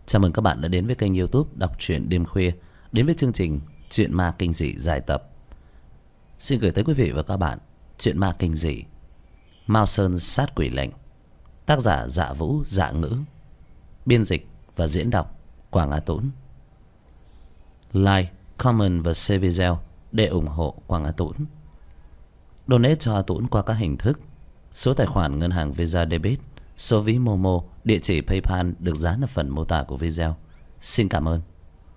Chào mừng các bạn đã đến với kênh YouTube Đọc truyện đêm khuya, đến với chương trình Truyện ma kinh dị dài tập. Xin gửi tới quý vị và các bạn truyện ma kinh dị Mao Sơn sát quỷ lệnh, tác giả Dạ Vũ Dạ Ngữ, biên dịch và diễn đọc Quảng Á Tũng. Like, comment và share video để ủng hộ Quảng Á Tũng. Donate cho A Tũng qua các hình thức: số tài khoản ngân hàng Visa Debit, số ví Momo, địa chỉ PayPal được dán ở phần mô tả của video. Xin cảm ơn.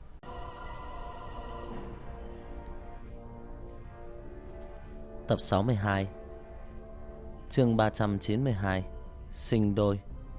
Tập 62, chương 392, sinh đôi.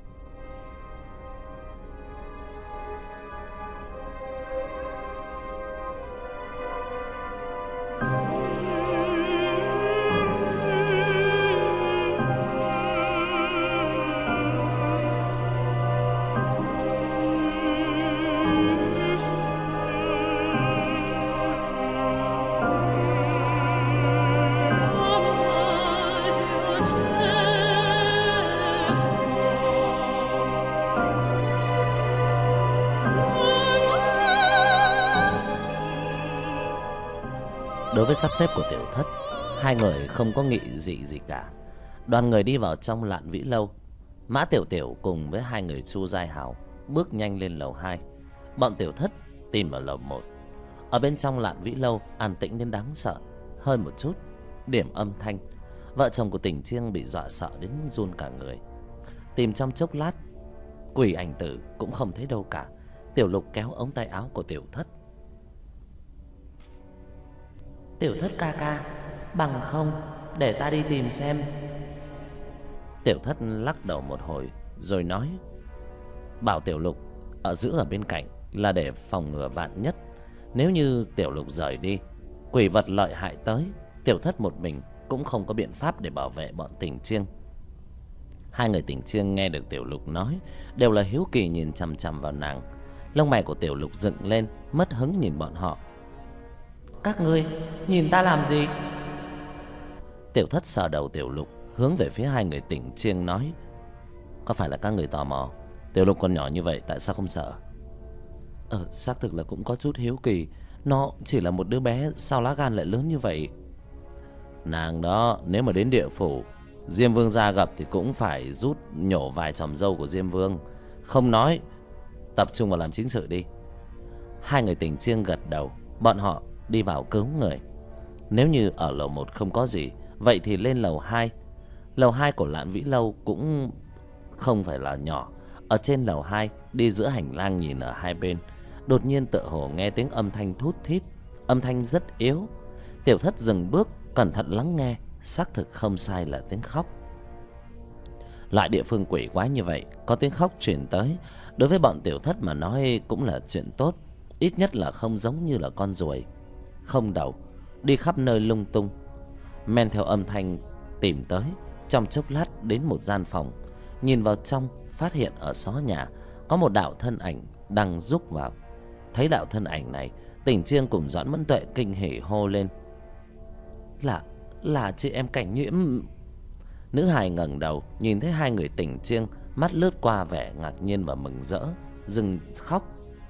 Đối với sắp xếp của Tiểu Thất, hai người không có nghị dị gì cả. Đoàn người đi vào trong Lạn Vĩ Lâu. Mã Tiểu Tiểu cùng với hai người Chu Giai Hảo bước nhanh lên lầu 2. Bọn Tiểu Thất tìm ở lầu 1. Ở bên trong Lạn Vĩ Lâu an tĩnh đến đáng sợ. Hơn một chút điểm âm thanh, vợ chồng của Tỉnh Chiêng bị dọa sợ đến run cả người. Tìm trong chốc lát, quỷ ảnh tử cũng không thấy đâu cả. Tiểu Lục kéo ống tay áo của Tiểu Thất. Tiểu Thất ca ca, bằng không để ta đi tìm xem. Tiểu Thất lắc đầu một hồi rồi nói: bảo Tiểu Lục ở giữ ở bên cạnh là để phòng ngừa vạn nhất. Nếu như Tiểu Lục rời đi, quỷ vật lợi hại tới, Tiểu Thất một mình cũng không có biện pháp để bảo vệ bọn Tỉnh Chiêng. Hai người Tỉnh Chiêng nghe được Tiểu Lục nói đều là hiếu kỳ nhìn chằm chằm vào nàng. Lông mày của Tiểu Lục dựng lên, mất hứng nhìn bọn họ. Các ngươi nhìn ta làm gì? Tiểu Thất sờ đầu Tiểu Lục, hướng về phía hai người Tỉnh Chiêng nói: có phải là các người tò mò Tiểu Lục còn nhỏ như vậy tại sao không sợ? Xác thực là cũng có chút hiếu kỳ. Nó chỉ là một đứa bé, sao lá gan lại lớn như vậy? Nàng đó nếu mà đến địa phủ, Diêm Vương gia gặp thì cũng phải rút nhổ vài chòm râu của Diêm Vương. Không nói, tập trung vào làm chính sự đi. Hai người Tỉnh Chiêng gật đầu. Bọn họ đi vào cứu người. Nếu như ở lầu 1 không có gì, vậy thì lên lầu 2. Lầu 2 của Lạn Vĩ Lâu cũng không phải là nhỏ. Ở trên lầu 2, đi giữa hành lang nhìn ở hai bên, đột nhiên tựa hồ nghe tiếng âm thanh thút thít. Âm thanh rất yếu. Tiểu Thất dừng bước, cẩn thận lắng nghe. Xác thực không sai là tiếng khóc. Loại địa phương quỷ quái như vậy, có tiếng khóc truyền tới, đối với bọn Tiểu Thất mà nói cũng là chuyện tốt. Ít nhất là không giống như là con ruồi không đầu, đi khắp nơi lung tung. Men theo âm thanh tìm tới, trong chốc lát đến một gian phòng. Nhìn vào trong, phát hiện ở xó nhà có một đạo thân ảnh đang rúc vào. Thấy đạo thân ảnh này, Tỉnh Chiêng cùng Doãn Mẫn Tuệ kinh hỉ hô lên: Là chị em Cảnh Nhiễm. Nữ hài ngẩng đầu, nhìn thấy hai người Tỉnh Chiêng, mắt lướt qua vẻ ngạc nhiên và mừng rỡ, dừng khóc.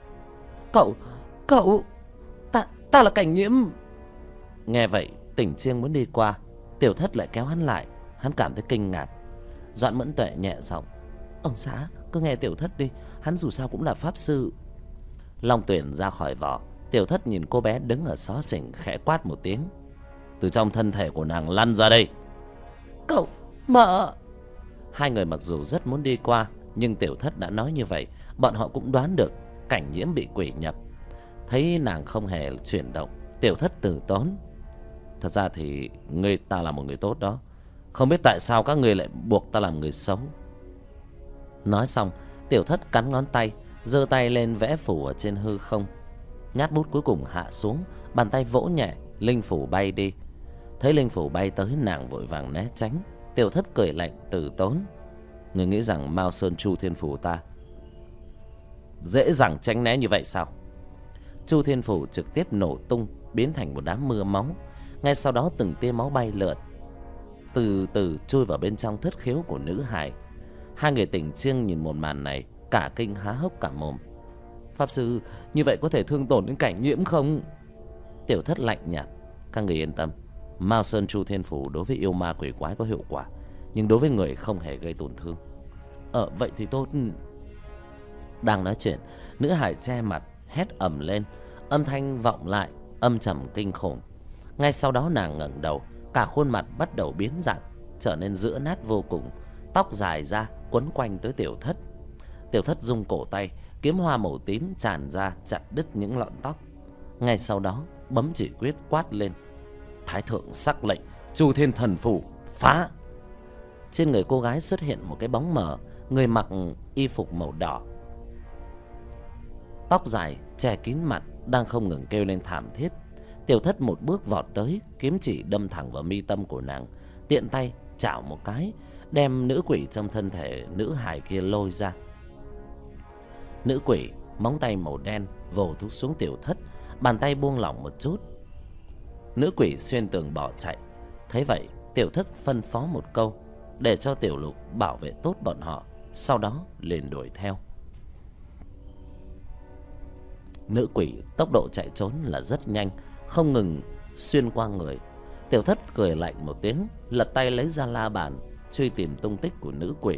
Cậu Ta là Cảnh Nhiễm. Nghe vậy, Tỉnh Chiêng muốn đi qua, Tiểu Thất lại kéo hắn lại. Hắn cảm thấy kinh ngạc. Doãn Mẫn Tuệ nhẹ giọng: ông xã cứ nghe Tiểu Thất đi, hắn dù sao cũng là pháp sư. Long tuyển ra khỏi vỏ. Tiểu Thất nhìn cô bé đứng ở xó xỉnh, khẽ quát một tiếng: từ trong thân thể của nàng lăn ra đây. Cậu, mợ. Hai người mặc dù rất muốn đi qua, nhưng Tiểu Thất đã nói như vậy, bọn họ cũng đoán được Cảnh Nhiễm bị quỷ nhập. Thấy nàng không hề chuyển động, Tiểu Thất từ tốn: thật ra thì ta là một người tốt đó, không biết tại sao các ngươi lại buộc ta làm người xấu. Nói xong, Tiểu Thất cắn ngón tay, giơ tay lên vẽ phủ ở trên hư không. Nhát bút cuối cùng hạ xuống, bàn tay vỗ nhẹ, linh phủ bay đi. Thấy linh phủ bay tới, nàng vội vàng né tránh. Tiểu Thất cười lạnh từ tốn: ngươi nghĩ rằng Mao Sơn Chu Thiên Phủ ta dễ dàng tránh né như vậy sao? Chu Thiên Phủ trực tiếp nổ tung, biến thành một đám mưa máu. Ngay sau đó từng tia máu bay lượn, từ từ chui vào bên trong thất khiếu của nữ hài. Hai người Tỉnh Chiêng nhìn một màn này, cả kinh há hốc cả mồm. Pháp sư, như vậy có thể thương tổn đến Cảnh Nhiễm không? Tiểu Thất lạnh nhạt: Các người yên tâm, Mao Sơn Chu Thiên Phủ đối với yêu ma quỷ quái có hiệu quả, nhưng đối với người không hề gây tổn thương. Vậy thì tốt. Đang nói chuyện, nữ hải che mặt hét ầm lên, âm thanh vọng lại âm trầm kinh khủng. Ngay sau đó nàng ngẩng đầu, cả khuôn mặt bắt đầu biến dạng, trở nên giữa nát vô cùng, tóc dài ra quấn quanh tới Tiểu Thất. Tiểu Thất rung cổ tay, kiếm hoa màu tím tràn ra chặt đứt những lọn tóc. Ngay sau đó bấm chỉ quyết quát lên: Thái thượng sắc lệnh, Chu Thiên Thần Phủ phá! Trên người cô gái xuất hiện một cái bóng mờ, người mặc y phục màu đỏ, tóc dài che kín mặt, đang không ngừng kêu lên thảm thiết. Tiểu Thất một bước vọt tới, kiếm chỉ đâm thẳng vào mi tâm của nàng, tiện tay chảo một cái, đem nữ quỷ trong thân thể nữ hài kia lôi ra. Nữ quỷ móng tay màu đen vồ thúc xuống Tiểu Thất, bàn tay buông lỏng một chút, nữ quỷ xuyên tường bỏ chạy. Thấy vậy, Tiểu Thất phân phó một câu để cho Tiểu Lục bảo vệ tốt bọn họ, sau đó liền đuổi theo. Nữ quỷ tốc độ chạy trốn là rất nhanh, không ngừng xuyên qua người. Tiểu Thất cười lạnh một tiếng, lật tay lấy ra la bàn truy tìm tung tích của nữ quỷ.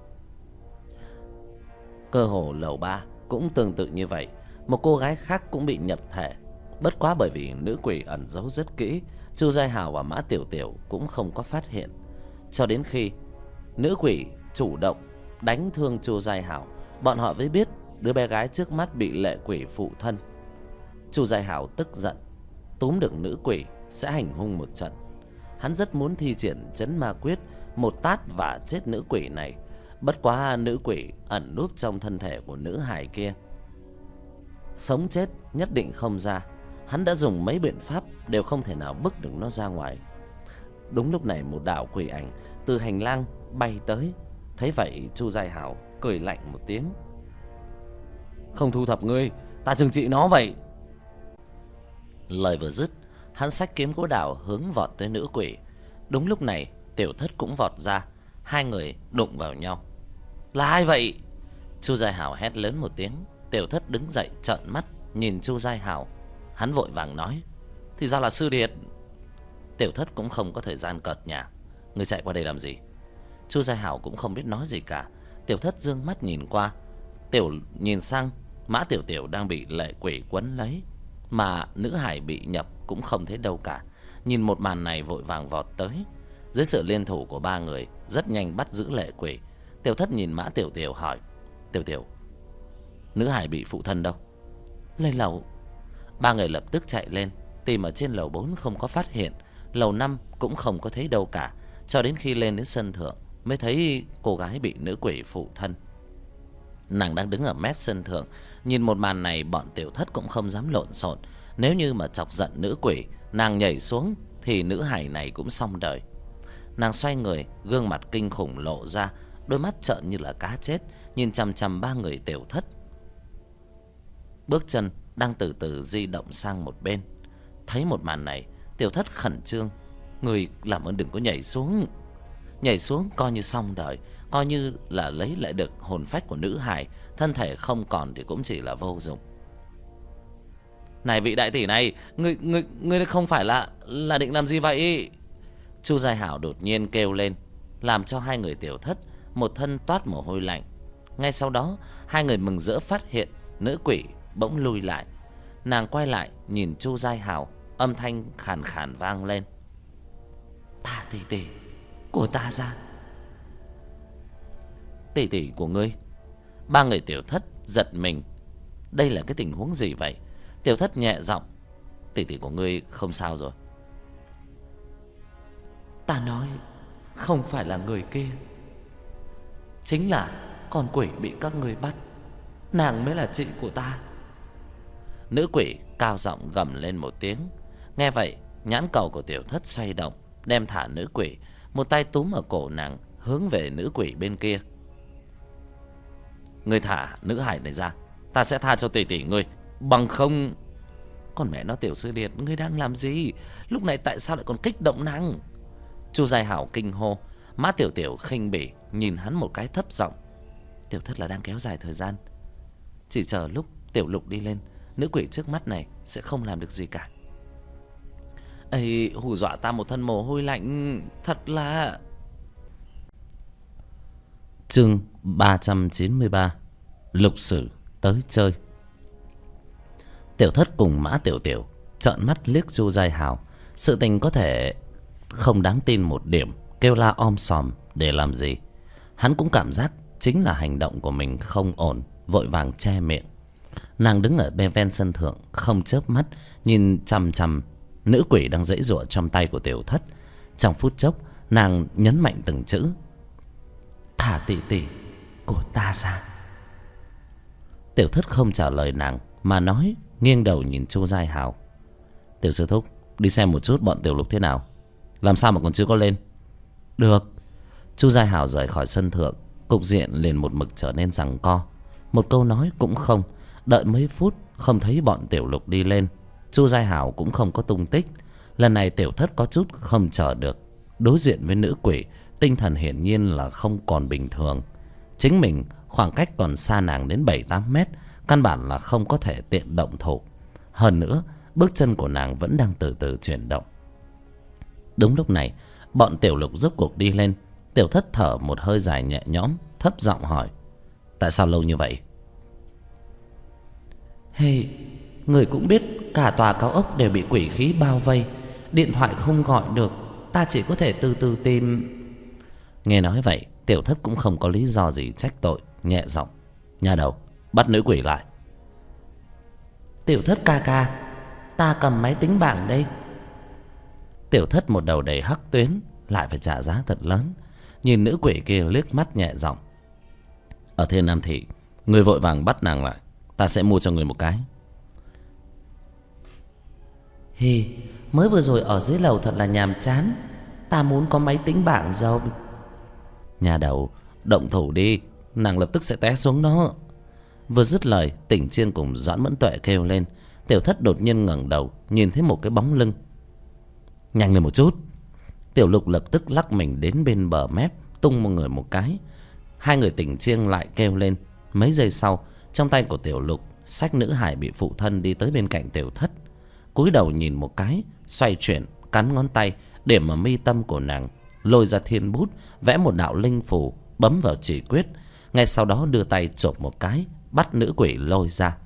Cơ hồ lầu 3 cũng tương tự như vậy, một cô gái khác cũng bị nhập thể. Bất quá bởi vì nữ quỷ ẩn giấu rất kỹ, Chu Giai Hào và Mã Tiểu Tiểu cũng không có phát hiện, cho đến khi nữ quỷ chủ động đánh thương Chu Giai Hào, bọn họ mới biết đứa bé gái trước mắt bị lệ quỷ phụ thân. Chu Giai Hào tức giận, túm được nữ quỷ sẽ hành hung một trận. Hắn rất muốn thi triển trấn ma quyết, một tát vả chết nữ quỷ này. Bất quá nữ quỷ ẩn núp trong thân thể của nữ hài kia, sống chết nhất định không ra. Hắn đã dùng mấy biện pháp đều không thể nào bức được nó ra ngoài. Đúng lúc này một đạo quỷ ảnh từ hành lang bay tới. Thấy vậy, Chu Giai Hào cười lạnh một tiếng: Không thu thập ngươi, ta trừng trị nó vậy. Lời vừa dứt, hắn xách kiếm gỗ đào hướng vọt tới nữ quỷ. Đúng lúc này, Tiểu Thất cũng vọt ra, hai người đụng vào nhau. Là ai vậy? Chu Giai Hào hét lớn một tiếng. Tiểu Thất đứng dậy trợn mắt nhìn Chu Giai Hào. Hắn vội vàng nói: Thì ra là Sư Điệt. Tiểu Thất cũng không có thời gian cợt nhả: Ngươi chạy qua đây làm gì? Chu Giai Hào cũng không biết nói gì cả. Tiểu Thất dương mắt nhìn qua, nhìn sang Mã Tiểu Tiểu đang bị lệ quỷ quấn lấy, mà nữ hải bị nhập cũng không thấy đâu cả. Nhìn một màn này vội vàng vọt tới. Dưới sự liên thủ của ba người, rất nhanh bắt giữ lệ quỷ. Tiểu Thất nhìn Mã Tiểu Tiểu hỏi: Tiểu Tiểu, nữ hải bị phụ thân đâu? Lên lầu. Ba người lập tức chạy lên, tìm ở trên lầu 4 không có phát hiện, lầu 5 cũng không có thấy đâu cả, cho đến khi lên đến sân thượng mới thấy cô gái bị nữ quỷ phụ thân. Nàng đang đứng ở mép sân thượng. Nhìn một màn này, bọn Tiểu Thất cũng không dám lộn xộn. Nếu như mà chọc giận nữ quỷ, nàng nhảy xuống thì nữ hài này cũng xong đời. Nàng xoay người, gương mặt kinh khủng lộ ra, đôi mắt trợn như là cá chết, nhìn chằm chằm ba người Tiểu Thất. Bước chân đang từ từ di động sang một bên. Thấy một màn này, Tiểu Thất khẩn trương: Người làm ơn đừng có nhảy xuống. Nhảy xuống coi như xong đời, coi như là lấy lại được hồn phách của nữ hài, thân thể không còn thì cũng chỉ là vô dụng. Này vị đại tỷ này, ngươi không phải là định làm gì vậy? Chu Giai Hảo đột nhiên kêu lên, làm cho hai người Tiểu Thất một thân toát mồ hôi lạnh. Ngay sau đó, hai người mừng rỡ phát hiện nữ quỷ bỗng lùi lại. Nàng quay lại nhìn Chu Giai Hảo, âm thanh khàn khàn vang lên: Thả tỷ tỷ của ta ra. Tỷ tỷ của ngươi? Ba người Tiểu Thất giật mình. Đây là cái tình huống gì vậy? Tiểu Thất nhẹ giọng: Tỷ tỷ của ngươi không sao rồi? Ta nói không phải là người kia, chính là con quỷ bị các ngươi bắt. Nàng mới là chị của ta. Nữ quỷ cao giọng gầm lên một tiếng. Nghe vậy, nhãn cầu của Tiểu Thất xoay động, đem thả nữ quỷ, một tay túm ở cổ nàng hướng về nữ quỷ bên kia. Ngươi thả nữ hải này ra, ta sẽ tha cho tỷ tỷ ngươi, bằng không... Còn mẹ nó, Tiểu Sư Điệt, ngươi đang làm gì? Lúc này tại sao lại còn kích động nàng? Chu Giai Hảo kinh hô. Mã Tiểu Tiểu khinh bỉ nhìn hắn một cái thấp giọng: Tiểu Thất là đang kéo dài thời gian, chỉ chờ lúc Tiểu Lục đi lên. Nữ quỷ trước mắt này sẽ không làm được gì cả. Ây, hù dọa ta một thân mồ hôi lạnh. Thật là... Chương 393. Lục Sử tới chơi. Tiểu Thất cùng Mã Tiểu Tiểu trợn mắt liếc Chu Giai Hào. Sự tình có thể không đáng tin một điểm, kêu la om sòm để làm gì. Hắn cũng cảm giác chính là hành động của mình không ổn, vội vàng che miệng. Nàng đứng ở bên ven sân thượng, không chớp mắt nhìn chằm chằm nữ quỷ đang giãy giụa trong tay của Tiểu Thất. Trong phút chốc, nàng nhấn mạnh từng chữ: "Thả tỷ tỷ của ta ra." Tiểu Thất không trả lời nàng mà nói, nghiêng đầu nhìn Chu Giai Hào: "Tiểu sư thúc, đi xem một chút bọn Tiểu Lục thế nào. Làm sao mà còn chưa có lên?" "Được." Chu Giai Hào rời khỏi sân thượng. Cục diện liền một mực trở nên giằng co. Một câu nói cũng không. Đợi mấy phút không thấy bọn Tiểu Lục đi lên, Chu Giai Hào cũng không có tung tích. Lần này Tiểu Thất có chút không chờ được. Đối diện với nữ quỷ, tinh thần hiển nhiên là không còn bình thường. Chính mình khoảng cách còn xa nàng đến 7-8 mét, căn bản là không có thể tiện động thủ. Hơn nữa, bước chân của nàng vẫn đang từ từ chuyển động. Đúng lúc này, bọn Tiểu Lục rốt cuộc đi lên. Tiểu Thất thở một hơi dài nhẹ nhõm, thấp giọng hỏi: "Tại sao lâu như vậy?" "Hey, người cũng biết cả tòa cao ốc đều bị quỷ khí bao vây, điện thoại không gọi được, ta chỉ có thể từ từ tìm." Nghe nói vậy, Tiểu Thất cũng không có lý do gì trách tội, nhẹ giọng: "Nhà đầu, bắt nữ quỷ lại." "Tiểu Thất ca ca, ta cầm máy tính bảng đây." Tiểu Thất một đầu đầy hắc tuyến, lại phải trả giá thật lớn. Nhìn nữ quỷ kia liếc mắt nhẹ giọng: "Ở Thiên Nam Thị, người vội vàng bắt nàng lại, ta sẽ mua cho người một cái." "Hì, mới vừa rồi ở dưới lầu thật là nhàm chán, ta muốn có máy tính bảng rồi." "Nhà đầu, động thủ đi, nàng lập tức sẽ té xuống đó." Vừa dứt lời, Tỉnh Chiên cùng Doãn Mẫn Tuệ kêu lên. Tiểu Thất đột nhiên ngẩng đầu, nhìn thấy một cái bóng lưng. "Nhanh lên một chút." Tiểu Lục lập tức lắc mình đến bên bờ mép, tung một người một cái. Hai người Tỉnh Chiên lại kêu lên. Mấy giây sau, trong tay của Tiểu Lục xách nữ hải bị phụ thân đi tới bên cạnh Tiểu Thất. Cúi đầu nhìn một cái, xoay chuyển, cắn ngón tay điểm ở mi tâm của nàng, lôi ra thiên bút, vẽ một đạo linh phù, bấm vào chỉ quyết. Ngay sau đó đưa tay chộp một cái, bắt nữ quỷ lôi ra.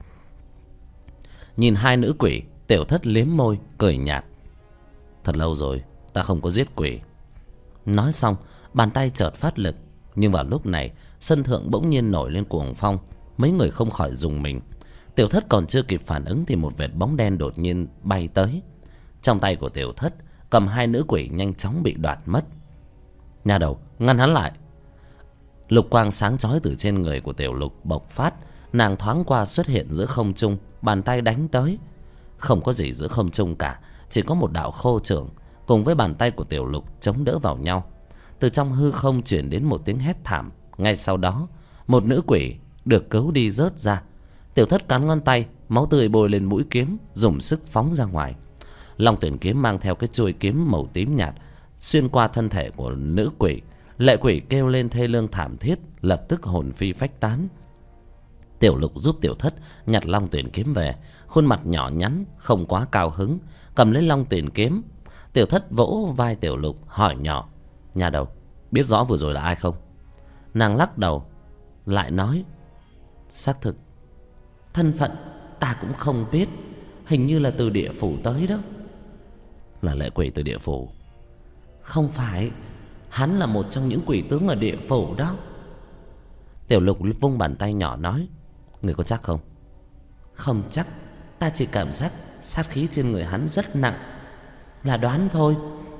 Nhìn hai nữ quỷ, Tiểu Thất liếm môi cười nhạt: "Thật lâu rồi ta không có giết quỷ." Nói xong, bàn tay chợt phát lực. Nhưng vào lúc này, sân thượng bỗng nhiên nổi lên cuồng phong. Mấy người không khỏi rùng mình. Tiểu Thất còn chưa kịp phản ứng thì một vệt bóng đen đột nhiên bay tới. Trong tay của Tiểu Thất cầm hai nữ quỷ nhanh chóng bị đoạt mất. "Nhà đầu, ngăn hắn lại." Lục quang sáng chói từ trên người của Tiểu Lục bộc phát. Nàng thoáng qua xuất hiện giữa không trung, bàn tay đánh tới. Không có gì giữa không trung cả, chỉ có một đạo khô trưởng cùng với bàn tay của Tiểu Lục chống đỡ vào nhau. Từ trong hư không truyền đến một tiếng hét thảm. Ngay sau đó, một nữ quỷ được cứu đi rớt ra. Tiểu Thất cắn ngón tay, máu tươi bôi lên mũi kiếm, dùng sức phóng ra ngoài. Long Tuyển kiếm mang theo cái chuôi kiếm màu tím nhạt xuyên qua thân thể của nữ quỷ. Lệ quỷ kêu lên thê lương thảm thiết, lập tức hồn phi phách tán. Tiểu Lục giúp Tiểu Thất nhặt Long Tuyển kiếm về, khuôn mặt nhỏ nhắn, không quá cao hứng, cầm lấy Long Tuyển kiếm. Tiểu Thất vỗ vai Tiểu Lục hỏi nhỏ: "Nhà đầu, biết rõ vừa rồi là ai không?" Nàng lắc đầu, lại nói: "Xác thực, thân phận ta cũng không biết, hình như là từ địa phủ tới đó." "Là lệ quỷ từ địa phủ?" "Không phải, hắn là một trong những quỷ tướng ở địa phủ đó." Tiểu Lục vung bàn tay nhỏ nói: "Người có chắc không?" "Không chắc, ta chỉ cảm giác sát khí trên người hắn rất nặng, là đoán thôi."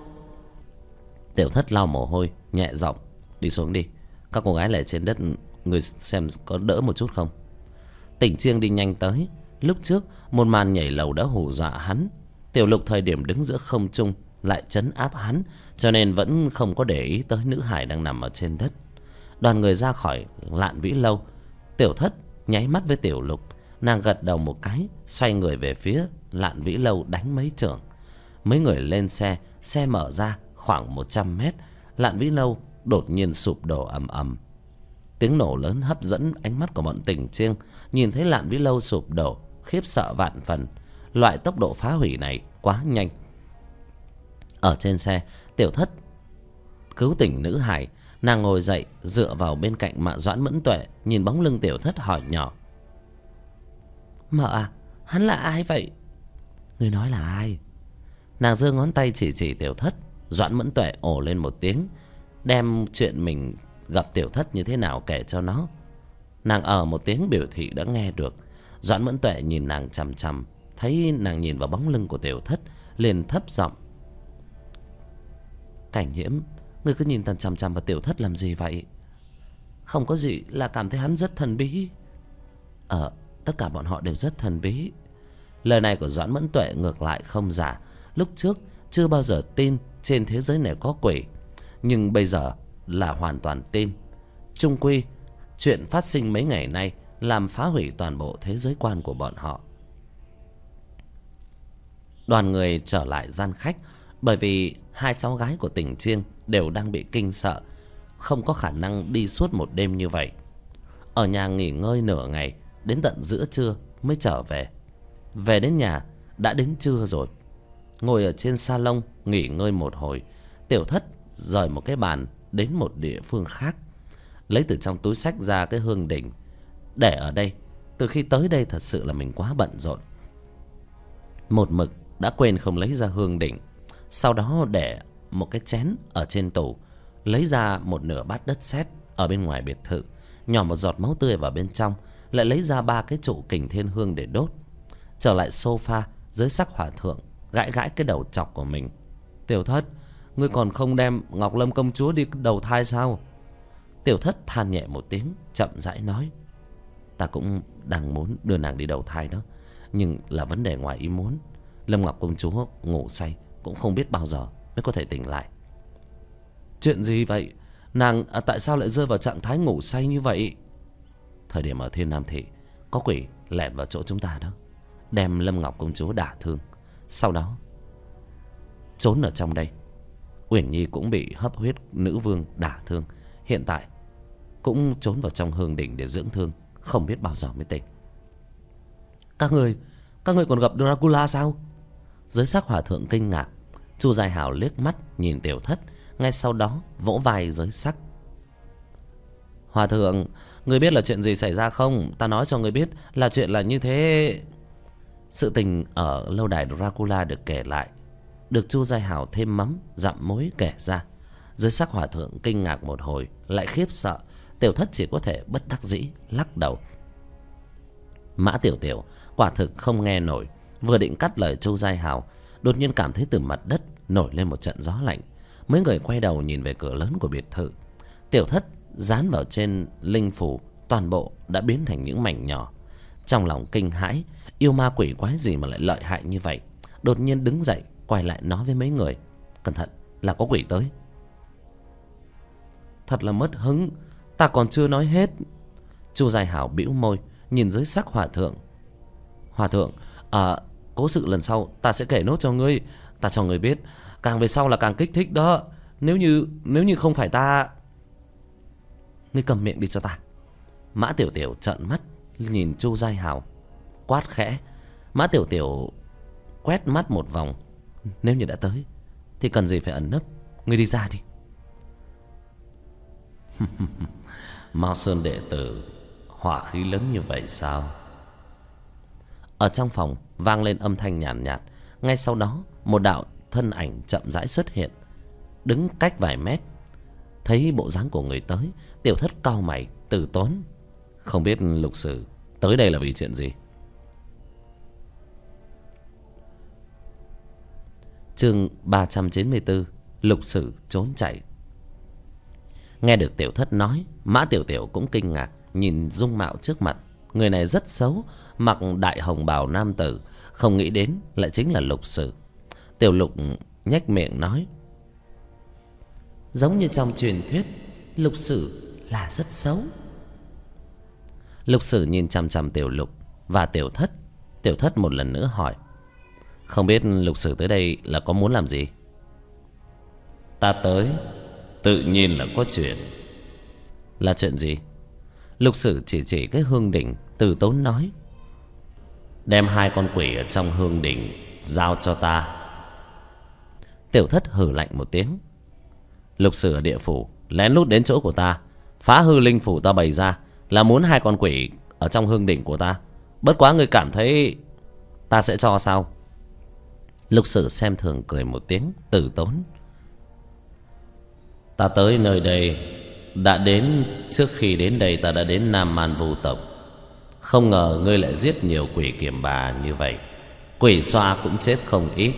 Tiểu Thất lau mồ hôi, nhẹ giọng: "Đi xuống đi, các cô gái lại trên đất, người xem có đỡ một chút không?" Tỉnh Chiêng đi nhanh tới. Lúc trước một màn nhảy lầu đã hù dọa hắn. Tiểu Lục thời điểm đứng giữa không trung lại trấn áp hắn, cho nên vẫn không có để ý tới nữ hải đang nằm ở trên đất. Đoàn người ra khỏi Lạn Vĩ Lâu. Tiểu Thất nháy mắt với Tiểu Lục. Nàng gật đầu một cái, xoay người về phía Lạn Vĩ Lâu đánh mấy chưởng. Mấy người lên xe, xe mở ra khoảng 100 mét. Lạn Vĩ Lâu đột nhiên sụp đổ ầm ầm. Tiếng nổ lớn hấp dẫn ánh mắt của bọn Tình Chiêng. Nhìn thấy Lạn Vĩ Lâu sụp đổ, khiếp sợ vạn phần. Loại tốc độ phá hủy này quá nhanh. Ở trên xe, Tiểu Thất cứu tỉnh nữ hải. Nàng ngồi dậy dựa vào bên cạnh Mạ Doãn Mẫn Tuệ, nhìn bóng lưng Tiểu Thất hỏi nhỏ: "Mợ à, hắn là ai vậy?" "Ngươi nói là ai?" Nàng giơ ngón tay chỉ Tiểu Thất. Doãn Mẫn Tuệ ồ lên một tiếng, đem chuyện mình gặp Tiểu Thất như thế nào kể cho nó. Nàng một tiếng biểu thị đã nghe được. Doãn Mẫn Tuệ nhìn nàng chằm chằm, thấy nàng nhìn vào bóng lưng của Tiểu Thất, liền thấp giọng: "Cảnh Nhiễm, ngươi cứ nhìn chằm chằm vào Tiểu Thất làm gì vậy?" "Không có gì, là cảm thấy hắn rất thần bí." Tất cả bọn họ đều rất thần bí." Lời này của Doãn Mẫn Tuệ ngược lại không giả. Lúc trước chưa bao giờ tin trên thế giới này có quỷ, nhưng bây giờ là hoàn toàn tin. Chung quy chuyện phát sinh mấy ngày nay làm phá hủy toàn bộ thế giới quan của bọn họ. Đoàn người trở lại gian khách, bởi vì hai cháu gái của Tình Chiêng đều đang bị kinh sợ, không có khả năng đi suốt một đêm như vậy. Ở nhà nghỉ ngơi nửa ngày, đến tận giữa trưa mới trở về. Về đến nhà đã đến trưa rồi. Ngồi ở trên salon nghỉ ngơi một hồi, Tiểu Thất rời một cái bàn đến một địa phương khác, lấy từ trong túi xách ra cái hương đỉnh để ở đây. Từ khi tới đây thật sự là mình quá bận rộn, một mực đã quên không lấy ra hương đỉnh. Sau đó để một cái chén ở trên tủ, lấy ra một nửa bát đất sét ở bên ngoài biệt thự, nhỏ một giọt máu tươi vào bên trong, lại lấy ra 3 cái trụ kình thiên hương để đốt. Trở lại sofa dưới sắc hỏa thượng, gãi gãi cái đầu chọc của mình: "Tiểu Thất, ngươi còn không đem Ngọc Lâm công chúa đi đầu thai sao?" Tiểu Thất than nhẹ một tiếng, chậm rãi nói: "Ta cũng đang muốn đưa nàng đi đầu thai đó, nhưng là vấn đề ngoài ý muốn. Lâm Ngọc công chúa ngủ say, cũng không biết bao giờ mới có thể tỉnh lại." "Chuyện gì vậy? Nàng tại sao lại rơi vào trạng thái ngủ say như vậy?" "Thời điểm ở Thiên Nam Thị, có quỷ lẻn vào chỗ chúng ta đó, đem Lâm Ngọc công chúa đả thương. Sau đó trốn ở trong đây. Uyển Nhi cũng bị hấp huyết nữ vương đả thương, hiện tại cũng trốn vào trong hương đỉnh để dưỡng thương, không biết bao giờ mới tỉnh." Các người còn gặp Dracula sao?" Dưới sắc hỏa thượng kinh ngạc. Chu Giai Hảo liếc mắt nhìn Tiểu Thất, ngay sau đó vỗ vai Giới Sắc: "Hòa thượng, người biết là chuyện gì xảy ra không? Ta nói cho người biết là chuyện là như thế." Sự tình ở lâu đài Dracula được kể lại, được Chu Giai Hảo thêm mắm dặm mối kể ra. Dưới sắc hỏa thượng kinh ngạc một hồi, lại khiếp sợ. Tiểu Thất chỉ có thể bất đắc dĩ lắc đầu. Mã Tiểu Tiểu quả thực không nghe nổi, vừa định cắt lời Chu Giai Hảo, đột nhiên cảm thấy từ mặt đất nổi lên một trận gió lạnh. Mấy người quay đầu nhìn về cửa lớn của biệt thự. Tiểu Thất dán vào trên linh phủ, toàn bộ đã biến thành những mảnh nhỏ. Trong lòng kinh hãi, yêu ma quỷ quái gì mà lại lợi hại như vậy. Đột nhiên đứng dậy, quay lại nói với mấy người: "Cẩn thận, là có quỷ tới." "Thật là mất hứng, ta còn chưa nói hết." Chu Giai Hảo bĩu môi, nhìn Dưới sắc hòa thượng: "Hòa thượng, cố sự lần sau ta sẽ kể nốt cho ngươi. Ta cho ngươi biết, càng về sau là càng kích thích đó. Nếu như không phải ta..." "Ngươi cầm miệng đi cho ta." Mã Tiểu Tiểu trợn mắt nhìn Chu Giai Hảo, quát khẽ. Mã Tiểu Tiểu quét mắt một vòng: "Nếu như đã tới thì cần gì phải ẩn nấp, ngươi đi ra đi." Mao Sơn đệ tử hỏa khí lớn như vậy sao? Ở trong phòng vang lên âm thanh nhàn nhạt. Ngay sau đó một đạo thân ảnh chậm rãi xuất hiện, đứng cách vài mét. Thấy bộ dáng của người tới, Tiểu Thất cau mày từ tốn: "Không biết Lục Sử tới đây là vì chuyện gì?" Chương 394: Lục Sử trốn chạy. Nghe được Tiểu Thất nói, Mã Tiểu Tiểu cũng kinh ngạc nhìn dung mạo trước mặt. Người này rất xấu, mặc đại hồng bào nam tử, không nghĩ đến lại chính là Lục Sử. Tiểu Lục nhếch miệng nói: "Giống như trong truyền thuyết, Lục Sử là rất xấu." Lục Sử nhìn chằm chằm Tiểu Lục và Tiểu Thất. Tiểu Thất một lần nữa hỏi: "Không biết Lục Sử tới đây là có muốn làm gì?" "Ta tới tự nhiên là có chuyện." "Là chuyện gì?" Lục Sử chỉ cái hương đỉnh, từ tốn nói: đem 2 con quỷ ở trong hương đỉnh giao cho ta. Tiểu Thất hừ lạnh một tiếng: Lục Sử ở địa phủ lén lút đến chỗ của ta, phá hư linh phủ ta bày ra, là muốn 2 con quỷ ở trong hương đỉnh của ta. Bất quá ngươi cảm thấy ta sẽ cho sao? Lục Sử xem thường cười một tiếng, từ tốn: ta tới nơi đây đã đến, trước khi đến đây ta đã đến Nam Man Vu tộc. Không ngờ ngươi lại giết nhiều quỷ kiềm bà như vậy. Quỷ xoa cũng chết không ít.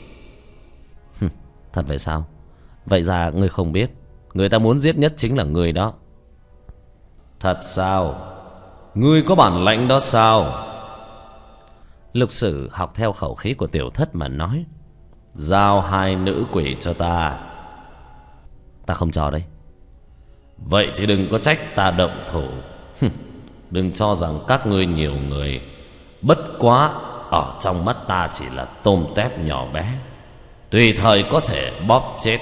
Thật vậy sao? Vậy ra ngươi không biết, người ta muốn giết nhất chính là ngươi đó. Thật sao? Ngươi có bản lãnh đó sao? Lục Sử học theo khẩu khí của Tiểu Thất mà nói: giao 2 nữ quỷ cho ta. Ta không cho đấy. Vậy thì đừng có trách ta động thủ. Đừng cho rằng các ngươi nhiều người, bất quá ở trong mắt ta chỉ là tôm tép nhỏ bé, tùy thời có thể bóp chết.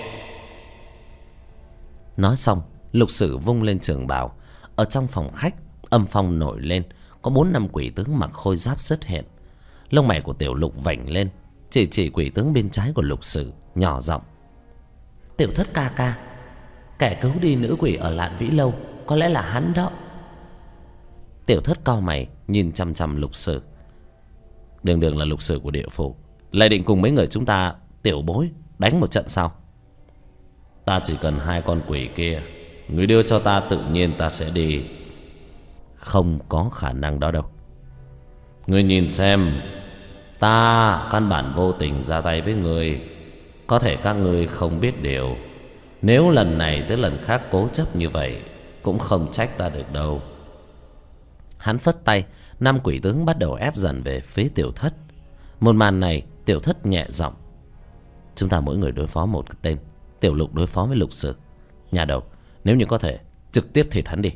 Nói xong, Lục Sử vung lên trường bào. Ở trong phòng khách, âm phong nổi lên, có 4-5 quỷ tướng mặc khôi giáp xuất hiện. Lông mày của Tiểu Lục vảnh lên, chỉ quỷ tướng bên trái của Lục Sử, nhỏ giọng: Tiểu Thất ca ca, kẻ cứu đi nữ quỷ ở Lạn Vĩ Lâu có lẽ là hắn đó. Tiểu Thất cau mày nhìn chằm chằm Lục Sử. Đường là Lục Sử của địa phủ, lại định cùng mấy người chúng ta tiểu bối đánh một trận sao? Ta chỉ cần 2 con quỷ kia, người đưa cho ta tự nhiên ta sẽ đi. Không có khả năng đó đâu. Ngươi nhìn xem, ta căn bản vô tình ra tay với ngươi. Có thể các ngươi không biết điều, nếu lần này tới lần khác cố chấp như vậy, cũng không trách ta được đâu. Hắn phất tay, 5 quỷ tướng bắt đầu ép dần về phía Tiểu Thất. Một màn này, Tiểu Thất nhẹ giọng: chúng ta mỗi người đối phó một cái tên. Tiểu Lục đối phó với Lục Sử. Nhà đầu, nếu như có thể, trực tiếp thịt hắn đi.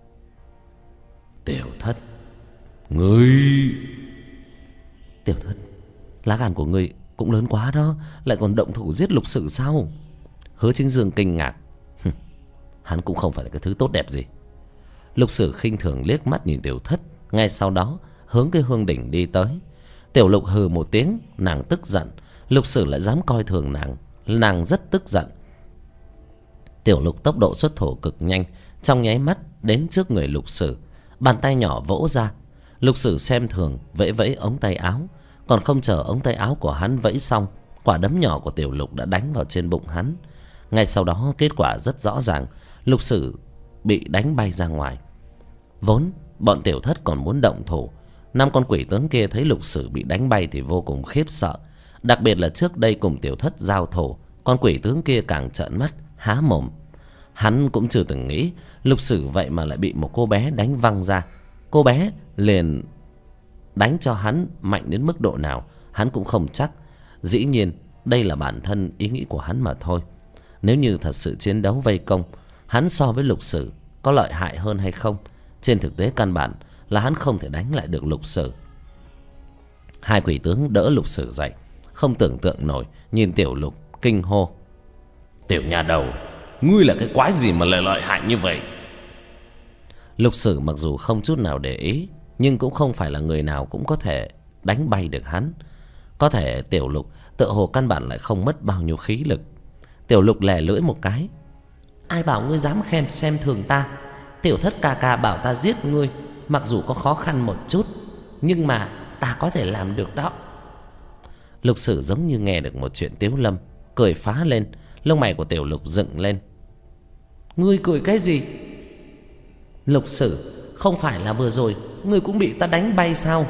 Tiểu Thất, ngươi... Tiểu Thất, lá gan của ngươi cũng lớn quá đó, lại còn động thủ giết Lục Sử sao? Hứa Chính Dương kinh ngạc: hắn cũng không phải là cái thứ tốt đẹp gì. Lục Sử khinh thường liếc mắt nhìn Tiểu Thất, ngay sau đó hướng cái hương đỉnh đi tới. Tiểu Lục hừ một tiếng, nàng tức giận. Lục Sử lại dám coi thường nàng, nàng rất tức giận. Tiểu Lục tốc độ xuất thủ cực nhanh, trong nháy mắt đến trước người Lục Sử, bàn tay nhỏ vỗ ra. Lục Sử xem thường vẫy vẫy ống tay áo, còn không chờ ống tay áo của hắn vẫy xong, quả đấm nhỏ của Tiểu Lục đã đánh vào trên bụng hắn. Ngay sau đó kết quả rất rõ ràng, Lục Sử bị đánh bay ra ngoài. Vốn bọn Tiểu Thất còn muốn động thủ, 5 con quỷ tướng kia thấy Lục Sử bị đánh bay thì vô cùng khiếp sợ. Đặc biệt là trước đây cùng Tiểu Thất giao thủ, con quỷ tướng kia càng trợn mắt há mồm. Hắn cũng chưa từng nghĩ Lục Sử vậy mà lại bị một cô bé đánh văng ra. Cô bé liền đánh cho hắn mạnh đến mức độ nào hắn cũng không chắc. Dĩ nhiên đây là bản thân ý nghĩ của hắn mà thôi. Nếu như thật sự chiến đấu vây công, hắn so với Lục Sử có lợi hại hơn hay không, trên thực tế căn bản là hắn không thể đánh lại được Lục Sử. 2 quỷ tướng đỡ Lục Sử dậy, không tưởng tượng nổi nhìn Tiểu Lục kinh hô: Tiểu nhà đầu, ngươi là cái quái gì mà lại lợi hại như vậy? Lục Sử mặc dù không chút nào để ý, nhưng cũng không phải là người nào cũng có thể đánh bay được hắn. Có thể Tiểu Lục tựa hồ căn bản lại không mất bao nhiêu khí lực. Tiểu Lục lè lưỡi một cái: ai bảo ngươi dám xem thường ta? Tiểu Thất ca ca bảo ta giết ngươi, mặc dù có khó khăn một chút, nhưng mà ta có thể làm được đó. Lục Sử giống như nghe được một chuyện tiếu lâm, cười phá lên. Lông mày của Tiểu Lục dựng lên: ngươi cười cái gì? Lục Sử, không phải là vừa rồi ngươi cũng bị ta đánh bay sao?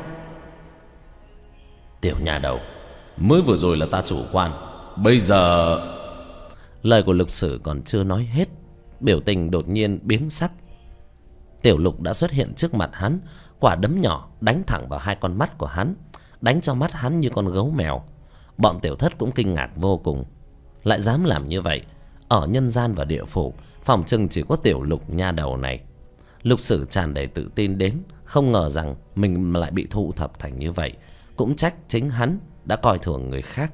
Tiểu nhà đầu, mới vừa rồi là ta chủ quan, bây giờ... Lời của Lục Sử còn chưa nói hết, biểu tình đột nhiên biến sắc. Tiểu Lục đã xuất hiện trước mặt hắn, quả đấm nhỏ đánh thẳng vào 2 con mắt của hắn, đánh cho mắt hắn như con gấu mèo. Bọn Tiểu Thất cũng kinh ngạc vô cùng, lại dám làm như vậy. Ở nhân gian và địa phủ, phòng chừng chỉ có Tiểu Lục nha đầu này. Lục Sử tràn đầy tự tin đến, không ngờ rằng mình lại bị thu thập thành như vậy. Cũng trách chính hắn đã coi thường người khác.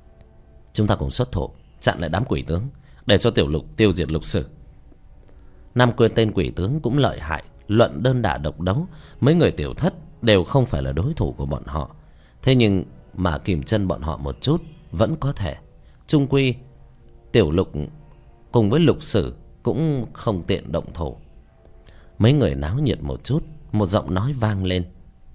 Chúng ta cùng xuất thủ chặn lại đám quỷ tướng, để cho Tiểu Lục tiêu diệt Lục Sử. năm tên quỷ tướng cũng lợi hại, luận đơn đả độc đấu, mấy người Tiểu Thất đều không phải là đối thủ của bọn họ. Thế nhưng mà kìm chân bọn họ một chút vẫn có thể. Chung quy Tiểu Lục cùng với Lục Sử cũng không tiện động thủ. Mấy người náo nhiệt một chút, một giọng nói vang lên: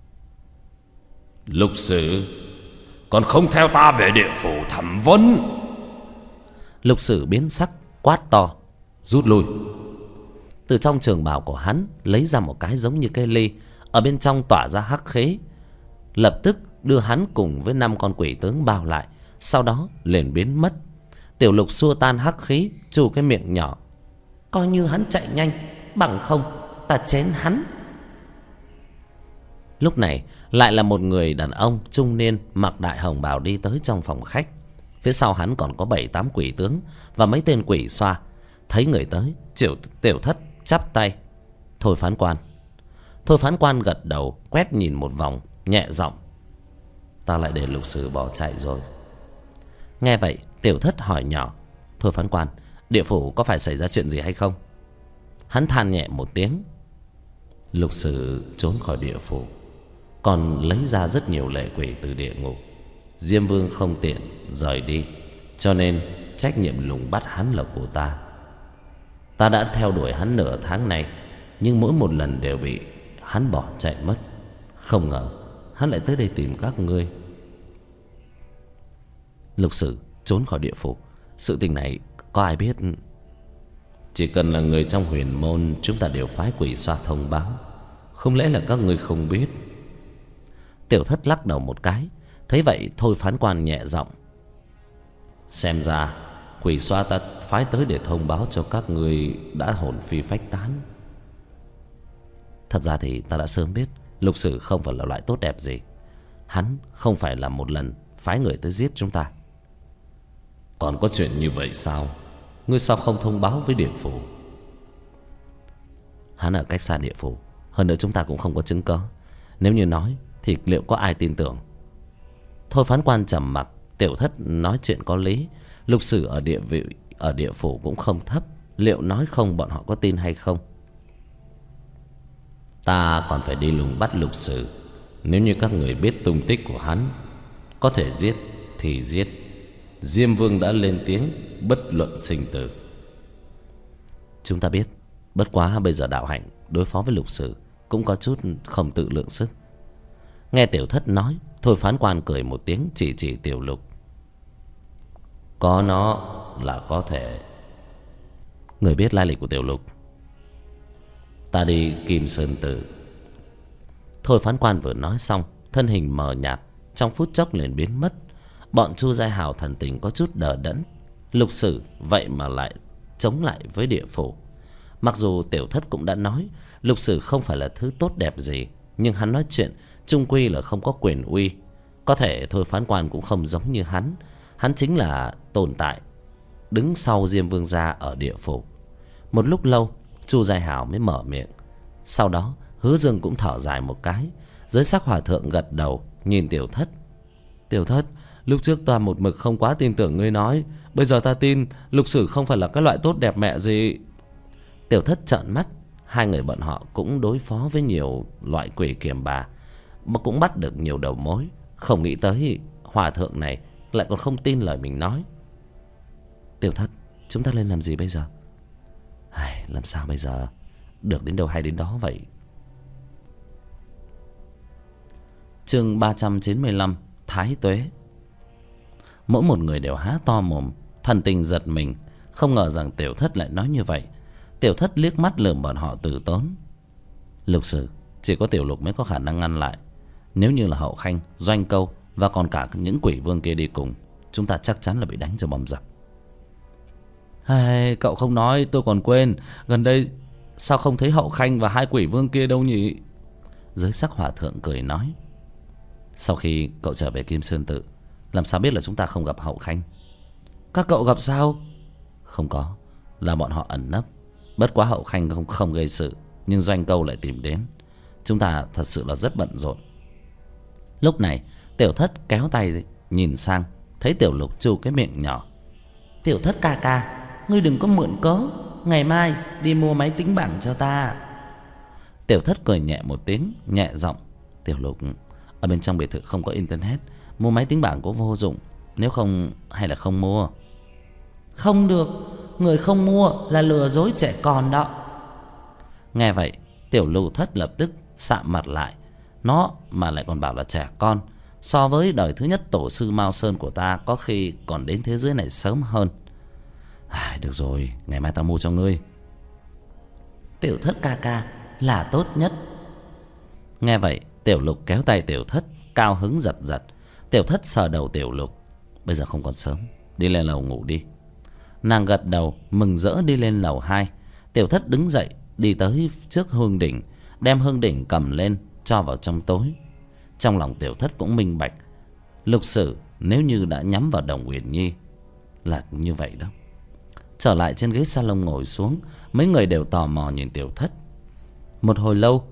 Lục Sử, còn không theo ta về địa phủ thẩm vấn. Lục Sử biến sắc, quát to: Rút lui. Từ trong trường bào của hắn lấy ra một cái giống như cây ly, ở bên trong tỏa ra hắc khí, lập tức đưa hắn cùng với 5 con quỷ tướng bao lại, sau đó liền biến mất. Tiểu Lục xua tan hắc khí, chu cái miệng nhỏ: Coi như hắn chạy nhanh, bằng không ta chén hắn. Lúc này lại là một người đàn ông trung niên mặc đại hồng bào đi tới trong phòng khách. Phía sau hắn còn có 7-8 quỷ tướng và mấy tên quỷ xoa. Thấy người tới, Tiểu Thất chắp tay: Thôi phán quan. Thôi phán quan gật đầu, quét nhìn một vòng, nhẹ giọng: Ta lại để Lục Sử bỏ chạy rồi. Nghe vậy Tiểu Thất hỏi nhỏ: Thôi phán quan, địa phủ có phải xảy ra chuyện gì hay không? Hắn than nhẹ một tiếng: Lục Sử trốn khỏi địa phủ, còn lấy ra rất nhiều lệ quỷ từ địa ngục. Diêm Vương không tiện rời đi, cho nên trách nhiệm lùng bắt hắn là của ta. Ta đã theo đuổi hắn nửa tháng nay, nhưng mỗi một lần đều bị hắn bỏ chạy mất. Không ngờ hắn lại tới đây tìm các ngươi. Lục Sử trốn khỏi địa phủ, sự tình này có ai biết? Chỉ cần là người trong huyền môn, chúng ta đều phái quỷ xoa thông báo. Không lẽ là các ngươi không biết? Tiểu Thất lắc đầu một cái. Thấy vậy thôi phán quan nhẹ giọng: Xem ra quỷ xoa ta phái tới để thông báo cho các ngươi đã hồn phi phách tán. Thật ra thì ta đã sớm biết Lục Sử không phải là loại tốt đẹp gì. Hắn không phải là một lần phái người tới giết chúng ta. Còn có chuyện như vậy sao? Ngươi sao không thông báo với địa phủ? Hắn ở cách xa địa phủ, hơn nữa chúng ta cũng không có chứng cớ. Nếu như nói thì liệu có ai tin tưởng? Thôi phán quan trầm mặc. Tiểu Thất nói chuyện có lý. Lục Sử ở địa vị ở địa phủ cũng không thấp, liệu nói không bọn họ có tin hay không? Ta còn phải đi lùng bắt Lục Sử. Nếu như các người biết tung tích của hắn, có thể giết thì giết. Diêm Vương đã lên tiếng bất luận sinh tử. Chúng ta biết, bất quá bây giờ đạo hạnh đối phó với Lục Sử cũng có chút không tự lượng sức. Nghe Tiểu Thất nói, thôi phán quan cười một tiếng, chỉ Tiểu Lục: Có nó là có thể. Người biết lai lịch của Tiểu Lục? Ta đi Kim Sơn Tử. Thôi phán quan vừa nói xong, thân hình mờ nhạt, trong phút chốc liền biến mất. Bọn Chu Giai Hào thần tình có chút đờ đẫn. Lục Sử vậy mà lại chống lại với địa phủ. Mặc dù Tiểu Thất cũng đã nói Lục Sử không phải là thứ tốt đẹp gì, nhưng hắn nói chuyện chung quy là không có quyền uy. Có thể thôi phán quan cũng không giống như hắn. Hắn chính là tồn tại đứng sau Diêm Vương gia ở địa phủ. Một lúc lâu Chu Giai Hào mới mở miệng. Sau đó Hứa Dương cũng thở dài một cái. Giới sắc hòa thượng gật đầu nhìn Tiểu Thất: Tiểu Thất, lúc trước ta một mực không quá tin tưởng ngươi nói, bây giờ ta tin Lục Sử không phải là cái loại tốt đẹp mẹ gì. Tiểu Thất trợn mắt. Hai người bọn họ cũng đối phó với nhiều loại quỷ kiềm bà, mà cũng bắt được nhiều đầu mối. Không nghĩ tới hòa thượng này lại còn không tin lời mình nói. Tiểu Thất, chúng ta lên làm gì bây giờ? Làm sao bây giờ? Được đến đâu hay đến đó vậy. Chương 395: Thái Tuế. Mỗi một người đều há to mồm, thần tình giật mình. Không ngờ rằng Tiểu Thất lại nói như vậy. Tiểu Thất liếc mắt lườm bọn họ từ tốn: Lục Sử chỉ có Tiểu Lục mới có khả năng ngăn lại. Nếu như là Hậu Khanh, Doanh Câu và còn cả những quỷ vương kia đi cùng, chúng ta chắc chắn là bị đánh cho bầm dập. Cậu không nói tôi còn quên, gần đây sao không thấy Hậu Khanh và 2 quỷ vương kia đâu nhỉ? Giới sắc hòa thượng cười nói: Sau khi cậu trở về Kim Sơn Tự, làm sao biết là chúng ta không gặp Hậu Khanh? Các cậu gặp sao? Không có, là bọn họ ẩn nấp. Bất quá Hậu Khanh không gây sự, nhưng Doanh Câu lại tìm đến. Chúng ta thật sự là rất bận rộn. Lúc này Tiểu Thất kéo tay nhìn sang, thấy Tiểu Lục chu cái miệng nhỏ: Tiểu Thất ca ca, ngươi đừng có mượn cớ. ngày mai đi mua máy tính bảng cho ta. Tiểu Thất cười nhẹ một tiếng, nhẹ giọng: Tiểu Lục, ở bên trong biệt thự không có internet, mua máy tính bảng cũng vô dụng. Nếu không, hay là không mua. Không được, người không mua là lừa dối trẻ con đó. Nghe vậy, Tiểu Lục Thất lập tức sạm mặt lại. Nó mà lại còn bảo là trẻ con. So với đời thứ nhất tổ sư Mao Sơn của ta, có khi còn đến thế giới này sớm hơn. Được rồi, ngày mai ta mua cho ngươi. Tiểu Thất ca ca là tốt nhất. Nghe vậy, Tiểu Lục kéo tay Tiểu Thất, cao hứng giật giật. Tiểu Thất sờ đầu Tiểu Lục: Bây giờ không còn sớm, đi lên lầu ngủ đi. Nàng gật đầu mừng rỡ đi lên lầu 2. Tiểu Thất đứng dậy đi tới trước hương đỉnh, đem hương đỉnh cầm lên cho vào trong tối. Trong lòng Tiểu Thất cũng minh bạch, Lục Sử nếu như đã nhắm vào Đồng Uyển Nhi là như vậy đó. Trở lại trên ghế salon ngồi xuống, mấy người đều tò mò nhìn Tiểu Thất. Một hồi lâu,